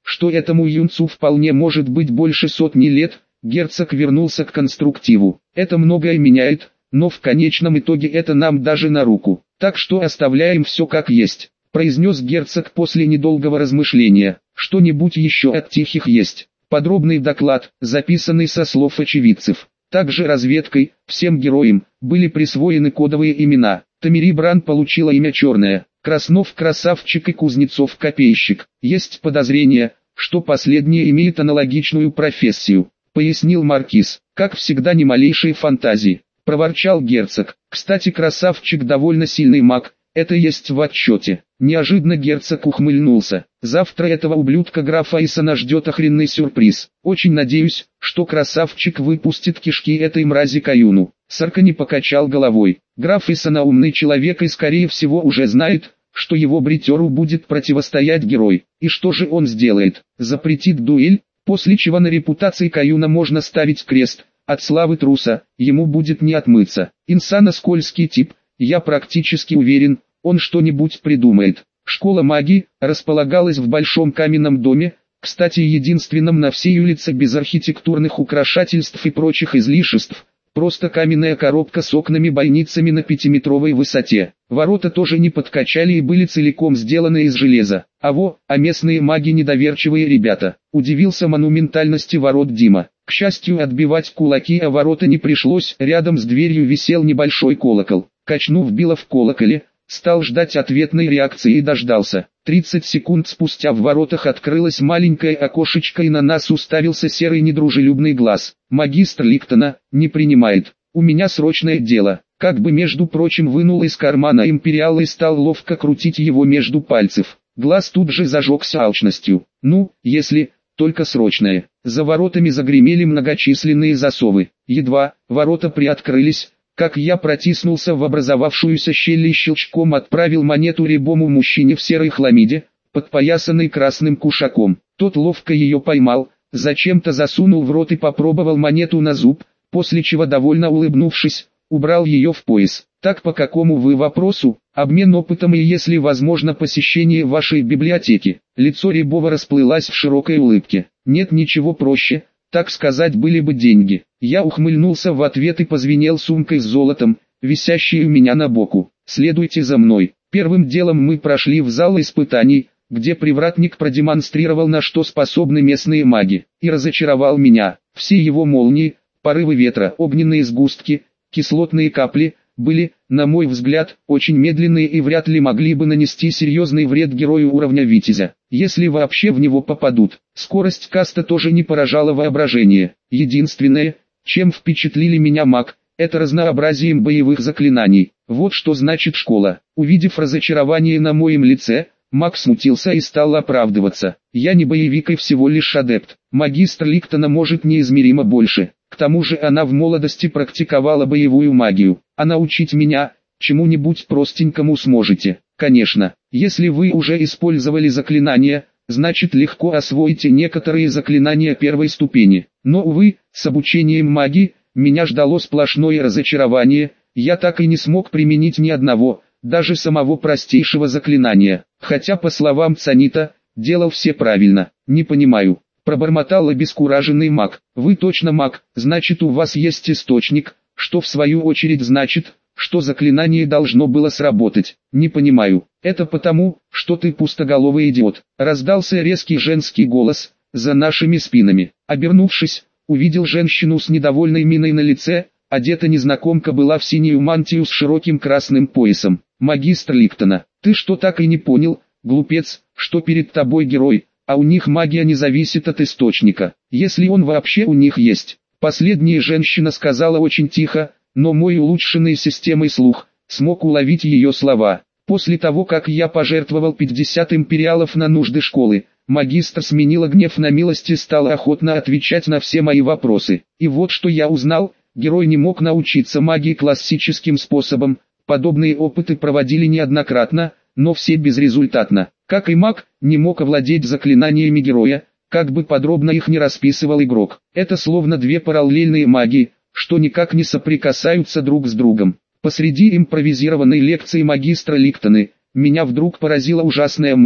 что этому юнцу вполне может быть больше сотни лет, герцог вернулся к конструктиву. Это многое меняет, но в конечном итоге это нам даже на руку. Так что оставляем все как есть, произнес герцог после недолгого размышления. Что-нибудь еще от тихих есть? Подробный доклад, записанный со слов очевидцев. Также разведкой, всем героям, были присвоены кодовые имена. Тамири Бран получила имя Черная, Краснов Красавчик и Кузнецов Копейщик. Есть подозрение, что последнее имеет аналогичную профессию, пояснил маркиз. Как всегда, ни малейшей фантазии, проворчал герцог. Кстати, Красавчик довольно сильный маг, это есть в отчете. Неожиданно герцог ухмыльнулся. Завтра этого ублюдка графа Исона ждет охренный сюрприз. Очень надеюсь, что Красавчик выпустит кишки этой мрази Каюну. Саркани покачал головой. Граф Исона умный человек и скорее всего уже знает, что его бритеру будет противостоять герой. И что же он сделает? Запретит дуэль, после чего на репутации Каюна можно ставить крест. От славы труса, ему будет не отмыться. Инсана скользкий тип, я практически уверен, он что-нибудь придумает. Школа магии располагалась в большом каменном доме, кстати единственном на всей улице без архитектурных украшательств и прочих излишеств. Просто каменная коробка с окнами-бойницами на пятиметровой высоте. Ворота тоже не подкачали и были целиком сделаны из железа. А во, а местные маги недоверчивые ребята. Удивился монументальности ворот Дима. К счастью, отбивать кулаки о ворота не пришлось. Рядом с дверью висел небольшой колокол. Качнув било в колоколе, стал ждать ответной реакции и дождался. тридцать секунд спустя в воротах открылось маленькое окошечко и на нас уставился серый недружелюбный глаз. Магистр Ликтона не принимает. У меня срочное дело. Как бы между прочим вынул из кармана империал и стал ловко крутить его между пальцев. Глаз тут же зажегся алчностью. Ну, если, только срочное. За воротами загремели многочисленные засовы. Едва ворота приоткрылись, как я протиснулся в образовавшуюся щель и щелчком отправил монету рябому мужчине в серой хламиде, подпоясанной красным кушаком. Тот ловко ее поймал, зачем-то засунул в рот и попробовал монету на зуб, после чего, довольно улыбнувшись, убрал ее в пояс. Так, по какому вы вопросу? Обмен опытом и, если возможно, посещение вашей библиотеки. Лицо Рябова расплылось в широкой улыбке. Нет ничего проще. Так сказать, были бы деньги. Я ухмыльнулся в ответ и позвенел сумкой с золотом, висящей у меня на боку. Следуйте за мной. Первым делом мы прошли в зал испытаний, где привратник продемонстрировал, на что способны местные маги, и разочаровал меня. Все его молнии, порывы ветра, огненные сгустки, кислотные капли, были, на мой взгляд, очень медленные и вряд ли могли бы нанести серьезный вред герою уровня Витязя, если вообще в него попадут. Скорость каста тоже не поражала воображение. Единственное, чем впечатлили меня маг, это разнообразием боевых заклинаний. Вот что значит школа. Увидев разочарование на моем лице, маг смутился и стал оправдываться. Я не боевик и всего лишь адепт. Магистр Ликтона может неизмеримо больше. К тому же она в молодости практиковала боевую магию. А научить меня чему-нибудь простенькому сможете. Конечно, если вы уже использовали заклинания, значит легко освоите некоторые заклинания первой ступени. Но увы, с обучением магии, меня ждало сплошное разочарование, я так и не смог применить ни одного, даже самого простейшего заклинания. Хотя, по словам Цанита, делал все правильно. Не понимаю. Пробормотал обескураженный маг. Вы точно маг, значит у вас есть источник, что в свою очередь значит, что заклинание должно было сработать. Не понимаю. Это потому, что ты пустоголовый идиот. Раздался резкий женский голос за нашими спинами. Обернувшись, увидел женщину с недовольной миной на лице. Одета незнакомка была в синюю мантию с широким красным поясом. Магистр Ликтона, ты что, так и не понял, глупец, что перед тобой герой, а у них магия не зависит от источника, если он вообще у них есть. Последняя женщина сказала очень тихо, но мой улучшенный системой слух смог уловить ее слова. После того, как я пожертвовал пятьдесят империалов на нужды школы, магистр сменила гнев на милость и стала охотно отвечать на все мои вопросы. И вот что я узнал: герой не мог научиться магии классическим способом. Подобные опыты проводили неоднократно, но все безрезультатно. Как и маг, не мог овладеть заклинаниями героя, как бы подробно их не расписывал игрок. Это словно две параллельные магии, что никак не соприкасаются друг с другом. Посреди импровизированной лекции магистра Ликтоны, меня вдруг поразила ужасная мысль.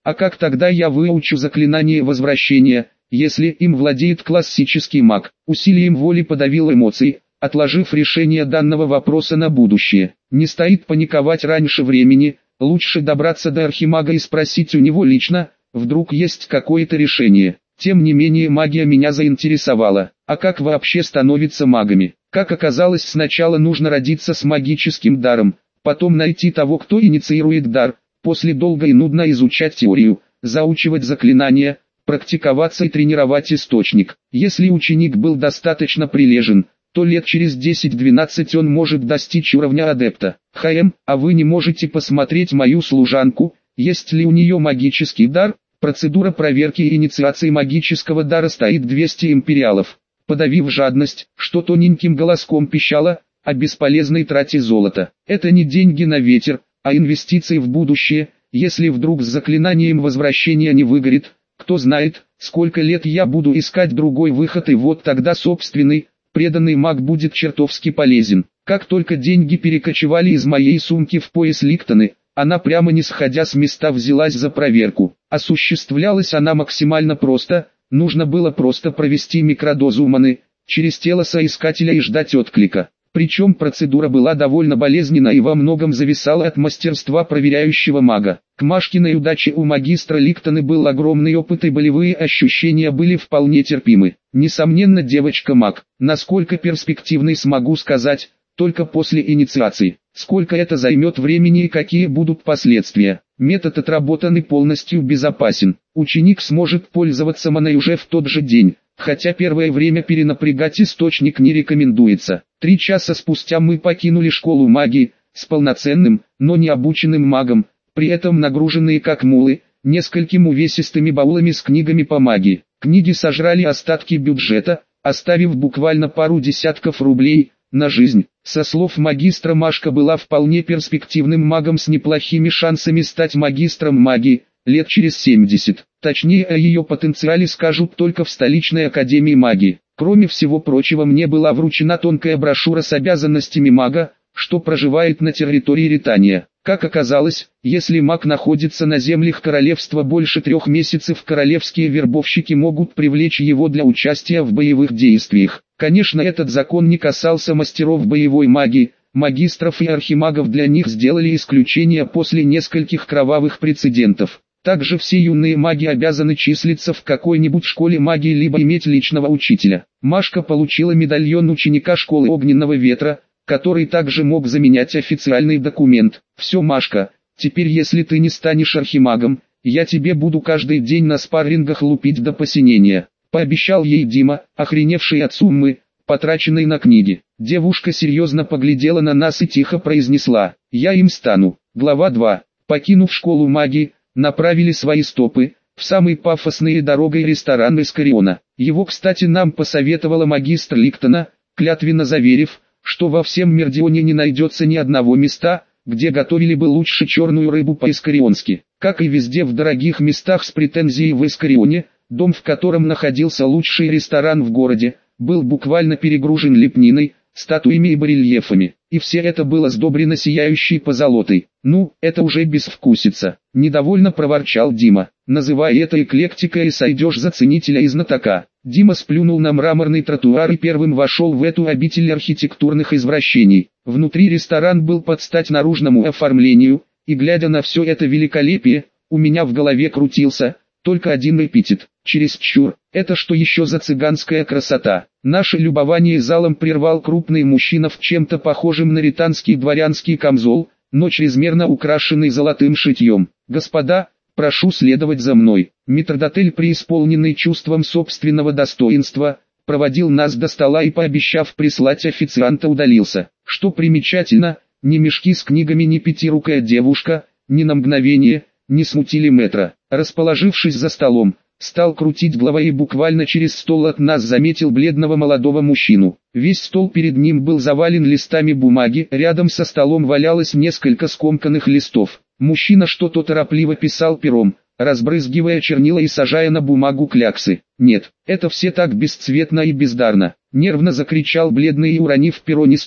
А как тогда я выучу заклинание возвращения, если им владеет классический маг? Усилием воли подавил эмоции, отложив решение данного вопроса на будущее. Не стоит паниковать раньше времени, лучше добраться до архимага и спросить у него лично, вдруг есть какое-то решение. Тем не менее магия меня заинтересовала. А как вообще становятся магами? Как оказалось, сначала нужно родиться с магическим даром, потом найти того, кто инициирует дар, после долго и нудно изучать теорию, заучивать заклинания, практиковаться и тренировать источник. Если ученик был достаточно прилежен, то лет через десять-двенадцать он может достичь уровня адепта. Хм, а вы не можете посмотреть мою служанку, есть ли у нее магический дар? Процедура проверки и инициации магического дара стоит двести империалов. Подавив жадность, что тоненьким голоском пищала о бесполезной трате золота. Это не деньги на ветер, а инвестиции в будущее. Если вдруг с заклинанием возвращения не выгорит, кто знает, сколько лет я буду искать другой выход, и вот тогда собственный, преданный маг будет чертовски полезен. Как только деньги перекочевали из моей сумки в пояс Ликтоны, она прямо не сходя с места взялась за проверку. Осуществлялась она максимально просто, нужно было просто провести микродозу маны через тело соискателя и ждать отклика. Причем процедура была довольно болезненна и во многом зависала от мастерства проверяющего мага. К Машкиной удаче у магистра Ликтоны был огромный опыт и болевые ощущения были вполне терпимы. Несомненно, девочка маг. Насколько перспективной смогу сказать, только после инициации. Сколько это займет времени и какие будут последствия. Метод отработан и полностью безопасен. Ученик сможет пользоваться маной уже в тот же день, хотя первое время перенапрягать источник не рекомендуется. Три часа спустя мы покинули школу магии, с полноценным, но не обученным магом, при этом нагруженные как мулы, несколькими увесистыми баулами с книгами по магии. Книги сожрали остатки бюджета, оставив буквально пару десятков рублей на жизнь. Со слов магистра, Машка была вполне перспективным магом с неплохими шансами стать магистром магии, лет через семьдесят. Точнее, о ее потенциале скажут только в столичной академии магии. Кроме всего прочего, мне была вручена тонкая брошюра с обязанностями мага, что проживает на территории Ритания. Как оказалось, если маг находится на землях королевства больше трех месяцев, королевские вербовщики могут привлечь его для участия в боевых действиях. Конечно, этот закон не касался мастеров боевой магии, магистров и архимагов, для них сделали исключение после нескольких кровавых прецедентов. Также все юные маги обязаны числиться в какой-нибудь школе магии либо иметь личного учителя. Машка получила медальон ученика школы огненного ветра, который также мог заменять официальный документ. Все, Машка, теперь если ты не станешь архимагом, я тебе буду каждый день на спаррингах лупить до посинения. Пообещал ей Дима, охреневший от суммы, потраченной на книги. Девушка серьезно поглядела на нас и тихо произнесла: «Я им стану». Глава два. Покинув школу магии, направили свои стопы в самый пафосный дорогой ресторан Искариона. Его, кстати, нам посоветовала магистр Ликтона, клятвенно заверив, что во всем Мердионе не найдется ни одного места, где готовили бы лучше черную рыбу по-искарионски. Как и везде в дорогих местах с претензией в Искарионе, дом, в котором находился лучший ресторан в городе, был буквально перегружен лепниной, статуями и барельефами. И все это было сдобрено сияющей позолотой. «Ну, это уже безвкусица», — недовольно проворчал Дима. «Называй это эклектикой и сойдешь за ценителя и знатока». Дима сплюнул на мраморный тротуар и первым вошел в эту обитель архитектурных извращений. Внутри ресторан был под стать наружному оформлению, и глядя на все это великолепие, у меня в голове крутился только один эпитет: чересчур. Это что еще за цыганская красота? Наше любование залом прервал крупный мужчина в чем-то похожем на ританский дворянский камзол, но чрезмерно украшенный золотым шитьем. «Господа, прошу следовать за мной». Метрдотель, преисполненный чувством собственного достоинства, проводил нас до стола и, пообещав прислать официанта, удалился. Что примечательно, ни мешки с книгами, ни пятирукая девушка, ни на мгновение не смутили мэтра. Расположившись за столом, стал крутить головой и буквально через стол от нас заметил бледного молодого мужчину. Весь стол перед ним был завален листами бумаги, рядом со столом валялось несколько скомканных листов. Мужчина что-то торопливо писал пером, разбрызгивая чернила и сажая на бумагу кляксы. «Нет, это все так бесцветно и бездарно», — нервно закричал бледный и, уронив перо не стол,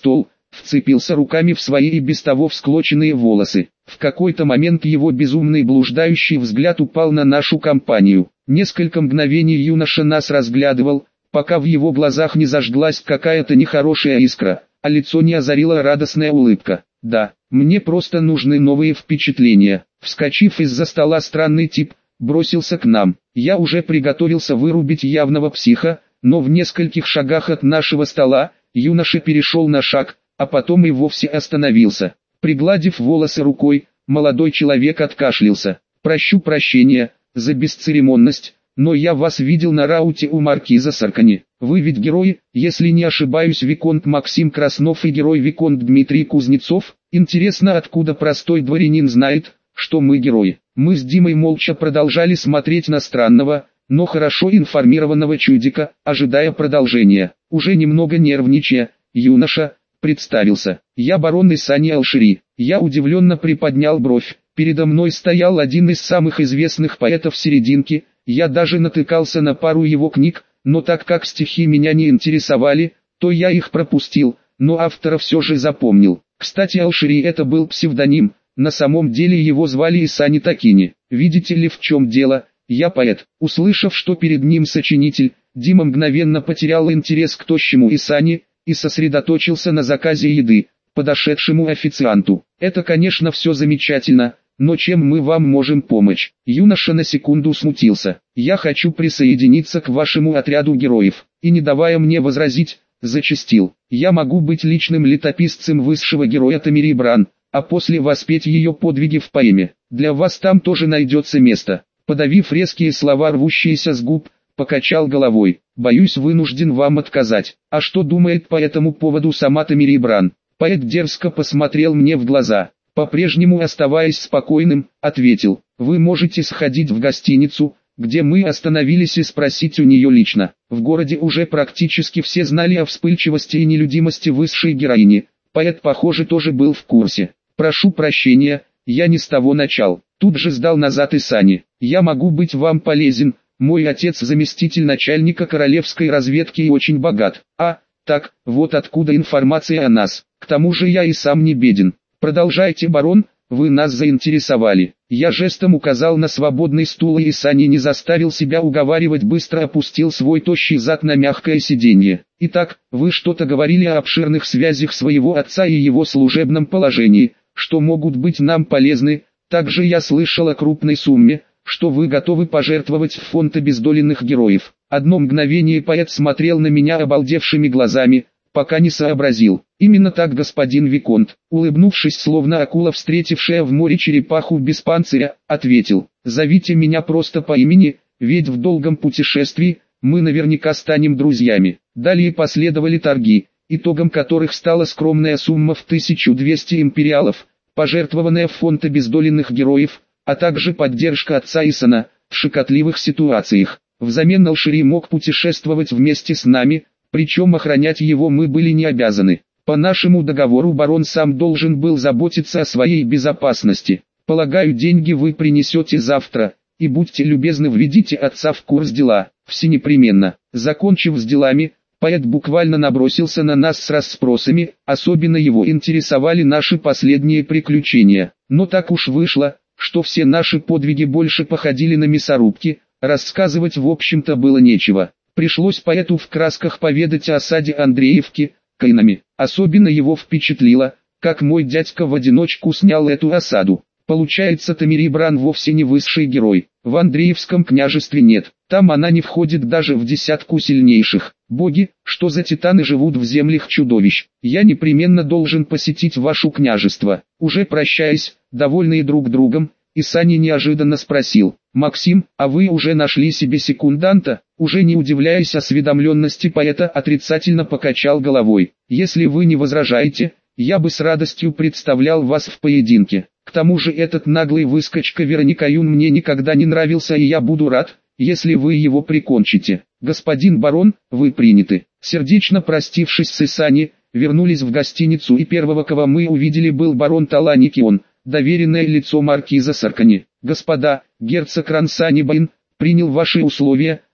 вцепился руками в свои и без того всклоченные волосы. В какой-то момент его безумный блуждающий взгляд упал на нашу компанию. Несколько мгновений юноша нас разглядывал, пока в его глазах не зажглась какая-то нехорошая искра, а лицо не озарила радостная улыбка. «Да, мне просто нужны новые впечатления». Вскочив из-за стола, странный тип бросился к нам. Я уже приготовился вырубить явного психа, но в нескольких шагах от нашего стола юноша перешел на шаг, а потом и вовсе остановился. Пригладив волосы рукой, молодой человек откашлялся. «Прощу прощения за бесцеремонность, но я вас видел на рауте у маркиза Саркани. Вы ведь герой, если не ошибаюсь, виконт Максим Краснов и герой виконт Дмитрий Кузнецов. Интересно, откуда простой дворянин знает, что мы герои?» Мы с Димой молча продолжали смотреть на странного, но хорошо информированного чудика, ожидая продолжения. Уже немного нервничая, юноша представился. «Я барон Исани Алшири». Я удивленно приподнял бровь. Передо мной стоял один из самых известных поэтов серединки. Я даже натыкался на пару его книг, но так как стихи меня не интересовали, то я их пропустил, но автора все же запомнил. Кстати, Алшири — это был псевдоним, на самом деле его звали Исани Такини. Видите ли, в чем дело, я поэт. Услышав, что перед ним сочинитель, Дима мгновенно потерял интерес к тощему Исани и сосредоточился на заказе еды, подошедшему официанту. «Это, конечно, все замечательно, но чем мы вам можем помочь?» Юноша на секунду смутился. «Я хочу присоединиться к вашему отряду героев», и, не давая мне возразить, зачастил. «Я могу быть личным летописцем высшего героя Тамири Бран, а после воспеть ее подвиги в поэме. Для вас там тоже найдется место». Подавив резкие слова, рвущиеся с губ, покачал головой. «Боюсь, вынужден вам отказать». «А что думает по этому поводу сама Тамири Бран?» Поэт дерзко посмотрел мне в глаза. По-прежнему оставаясь спокойным, ответил: «Вы можете сходить в гостиницу, где мы остановились, и спросить у нее лично». В городе уже практически все знали о вспыльчивости и нелюдимости высшей героини. Поэт, похоже, тоже был в курсе. «Прошу прощения, я не с того начал». Тут же сдал назад Исани. «Я могу быть вам полезен. Мой отец заместитель начальника королевской разведки и очень богат. А, так, вот откуда информация о нас. К тому же я и сам не беден». «Продолжайте, барон, вы нас заинтересовали». Я жестом указал на свободный стул, и Исани не заставил себя уговаривать, быстро опустил свой тощий зад на мягкое сиденье. «Итак, вы что-то говорили о обширных связях своего отца и его служебном положении, что могут быть нам полезны. Также я слышал о крупной сумме, что вы готовы пожертвовать в фонд обездоленных героев». Одно мгновение поэт смотрел на меня обалдевшими глазами, пока не сообразил. «Именно так, господин виконт», улыбнувшись, словно акула, встретившая в море черепаху без панциря, ответил: «Зовите меня просто по имени, ведь в долгом путешествии мы наверняка станем друзьями». Далее последовали торги, итогом которых стала скромная сумма в тысячу двести империалов, пожертвованная в фонд обездоленных героев, а также поддержка отца Исана в щекотливых ситуациях. Взамен Алшири мог путешествовать вместе с нами, причем охранять его мы были не обязаны. По нашему договору барон сам должен был заботиться о своей безопасности. Полагаю, деньги вы принесете завтра, и будьте любезны, введите отца в курс дела. Все непременно. Закончив с делами, поэт буквально набросился на нас с расспросами, особенно его интересовали наши последние приключения. Но так уж вышло, что все наши подвиги больше походили на мясорубки, рассказывать в общем-то было нечего. Пришлось поэту в красках поведать о осаде Андреевки кайнами. Особенно его впечатлило, как мой дядька в одиночку снял эту осаду. Получается, Тамири Бран вовсе не высший герой. В Андреевском княжестве нет. Там она не входит даже в десятку сильнейших. Боги, что за титаны живут в землях чудовищ? Я непременно должен посетить ваше княжество. Уже прощаясь, довольные друг другом, Исани неожиданно спросил: «Максим, а вы уже нашли себе секунданта?» Уже не удивляясь осведомленности поэта, отрицательно покачал головой. «Если вы не возражаете, я бы с радостью представлял вас в поединке. К тому же этот наглый выскочка Вероникаюн мне никогда не нравился, и я буду рад, если вы его прикончите. Господин барон, вы приняты». Сердечно простившись с Исани, вернулись в гостиницу, и первого, кого мы увидели, был барон Таланикион, доверенное лицо маркиза Саркани. «Господа, герцог Рансанибайн принял ваши условия,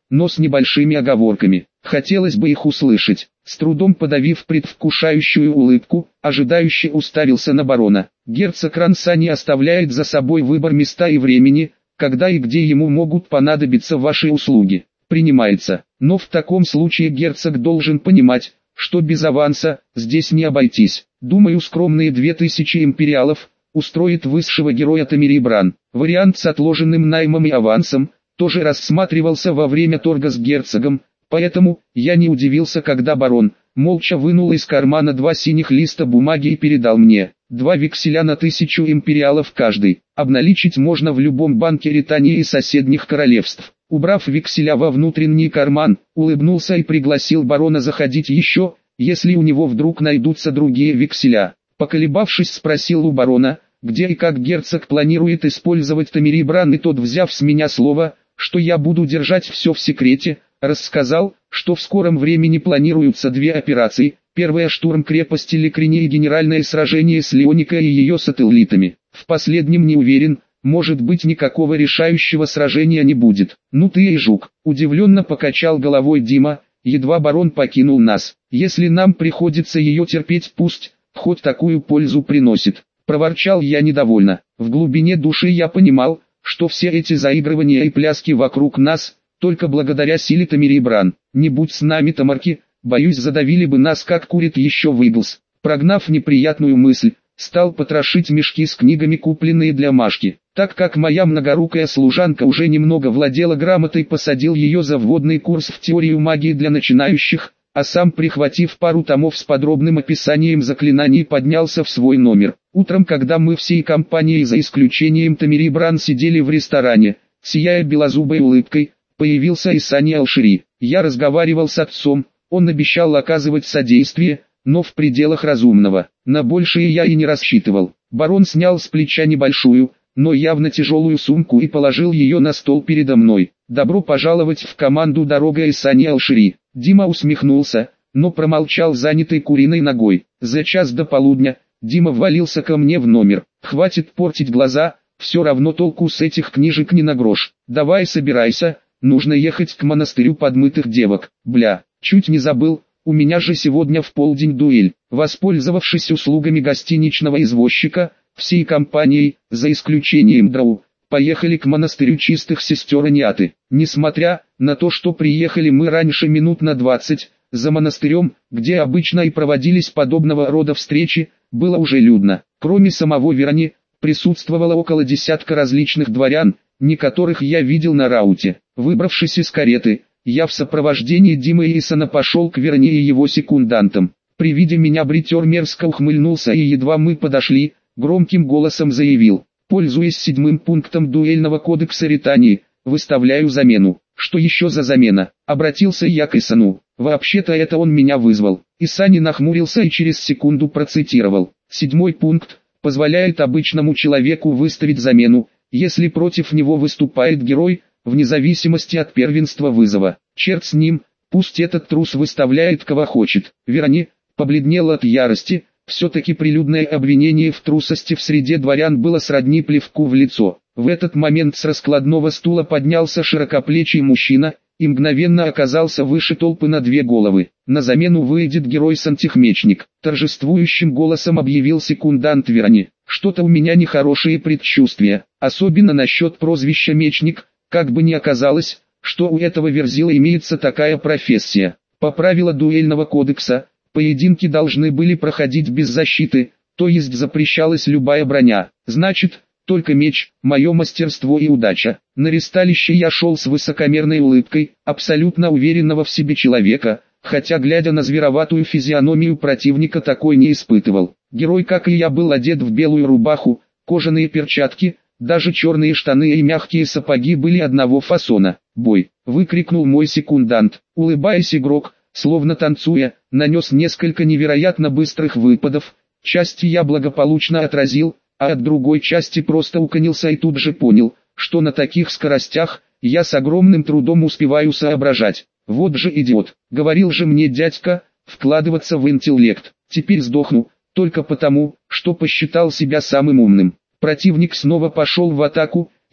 но с небольшими оговорками. Хотелось бы их услышать. С трудом подавив предвкушающую улыбку, ожидающий уставился на барона. Герцог Ранса не оставляет за собой выбор места и времени, когда и где ему могут понадобиться ваши услуги. Принимается. Но в таком случае герцог должен понимать, что без аванса здесь не обойтись. Думаю, скромные две тысячи империалов устроит высшего героя Тамирибран. Вариант с отложенным наймом и авансом тоже рассматривался во время торга с герцогом, поэтому я не удивился, когда барон молча вынул из кармана два синих листа бумаги и передал мне. Два векселя на тысячу империалов каждый. Обналичить можно в любом банке Ритании и соседних королевств. Убрав векселя во внутренний карман, улыбнулся и пригласил барона заходить еще, если у него вдруг найдутся другие векселя. Поколебавшись, спросил у барона, где и как герцог планирует использовать Тамирибран, и тот, взяв с меня слово, что я буду держать все в секрете, рассказал, что в скором времени планируются две операции. Первая — штурм крепости Лекрини и генеральное сражение с Леоникой и ее сателлитами. В последнем не уверен, может быть, никакого решающего сражения не будет. Ну ты и жук, удивленно покачал головой Дима, едва барон покинул нас. Если нам приходится ее терпеть, пусть, хоть такую пользу приносит. Проворчал я недовольно. В глубине души я понимал, что все эти заигрывания и пляски вокруг нас, только благодаря силе Тамирибран. Не будь с нами Тамарки, боюсь, задавили бы нас, как курит еще Выглс. Прогнав неприятную мысль, стал потрошить мешки с книгами, купленные для Машки. Так как моя многорукая служанка уже немного владела грамотой, посадил ее за вводный курс в теорию магии для начинающих, а сам, прихватив пару томов с подробным описанием заклинаний, поднялся в свой номер. Утром, когда мы всей компанией за исключением Тамирибран сидели в ресторане, сияя белозубой улыбкой, появился и Сани Алшири. Я разговаривал с отцом, он обещал оказывать содействие, но в пределах разумного. На большее я и не рассчитывал. Барон снял с плеча небольшую, но явно тяжелую сумку и положил ее на стол передо мной. «Добро пожаловать в команду «Дорога» и Сани Алшири». Дима усмехнулся, но промолчал, занятый куриной ногой. За час до полудня Дима ввалился ко мне в номер. «Хватит портить глаза, все равно толку с этих книжек не на грош. Давай собирайся, нужно ехать к монастырю подмытых девок». Бля, чуть не забыл, у меня же сегодня в полдень дуэль. Воспользовавшись услугами гостиничного извозчика, всей компанией, за исключением Драу, поехали к монастырю чистых сестер Аниаты. Несмотря на то, что приехали мы раньше минут на двадцать, за монастырем, где обычно и проводились подобного рода встречи, было уже людно. Кроме самого Верани, присутствовало около десятка различных дворян, некоторых я видел на рауте. Выбравшись из кареты, я в сопровождении Димы и Исана пошел к Верани и его секундантам. При виде меня бритер мерзко ухмыльнулся и, едва мы подошли, громким голосом заявил: «Пользуясь седьмым пунктом дуэльного кодекса Ритании, выставляю замену». «Что еще за замена?» — обратился я к Исану. «Вообще-то это он меня вызвал». Исани нахмурился и через секунду процитировал: «Седьмой пункт позволяет обычному человеку выставить замену, если против него выступает герой, вне зависимости от первенства вызова. Черт с ним, пусть этот трус выставляет кого хочет». Верани побледнел от ярости. Все-таки прилюдное обвинение в трусости в среде дворян было сродни плевку в лицо. В этот момент с раскладного стула поднялся широкоплечий мужчина и мгновенно оказался выше толпы на две головы. «На замену выйдет герой-сантехмечник», — торжествующим голосом объявил секундант Верани. «Что-то у меня нехорошие предчувствия, особенно насчет прозвища «мечник», как бы ни оказалось, что у этого верзила имеется такая профессия. По правилам дуэльного кодекса, поединки должны были проходить без защиты, то есть запрещалась любая броня. Значит, только меч, мое мастерство и удача. На ресталище я шел с высокомерной улыбкой, абсолютно уверенного в себе человека, хотя, глядя на звероватую физиономию противника, такой не испытывал. Герой, как и я, был одет в белую рубаху, кожаные перчатки, даже черные штаны и мягкие сапоги были одного фасона. «Бой!» — выкрикнул мой секундант. Улыбаясь, игрок, словно танцуя, нанес несколько невероятно быстрых выпадов. Части я благополучно отразил, а от другой части просто уклонился и тут же понял, что на таких скоростях я с огромным трудом успеваю соображать. Вот же идиот, говорил же мне дядька, вкладываться в интеллект. Теперь сдохну, только потому, что посчитал себя самым умным. Противник снова пошел в атаку,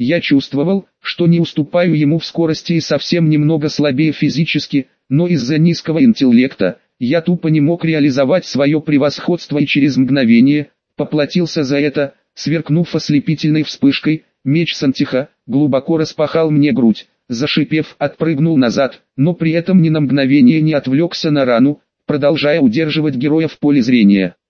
Я чувствовал, что не уступаю ему в скорости и совсем немного слабее физически, но из-за низкого интеллекта, я тупо не мог реализовать свое превосходство и через мгновение, поплатился за это, сверкнув ослепительной вспышкой, меч Сантиха, глубоко распахал мне грудь, зашипев, отпрыгнул назад, но при этом ни на мгновение не отвлекся на рану, продолжая удерживать героя в поле зрения.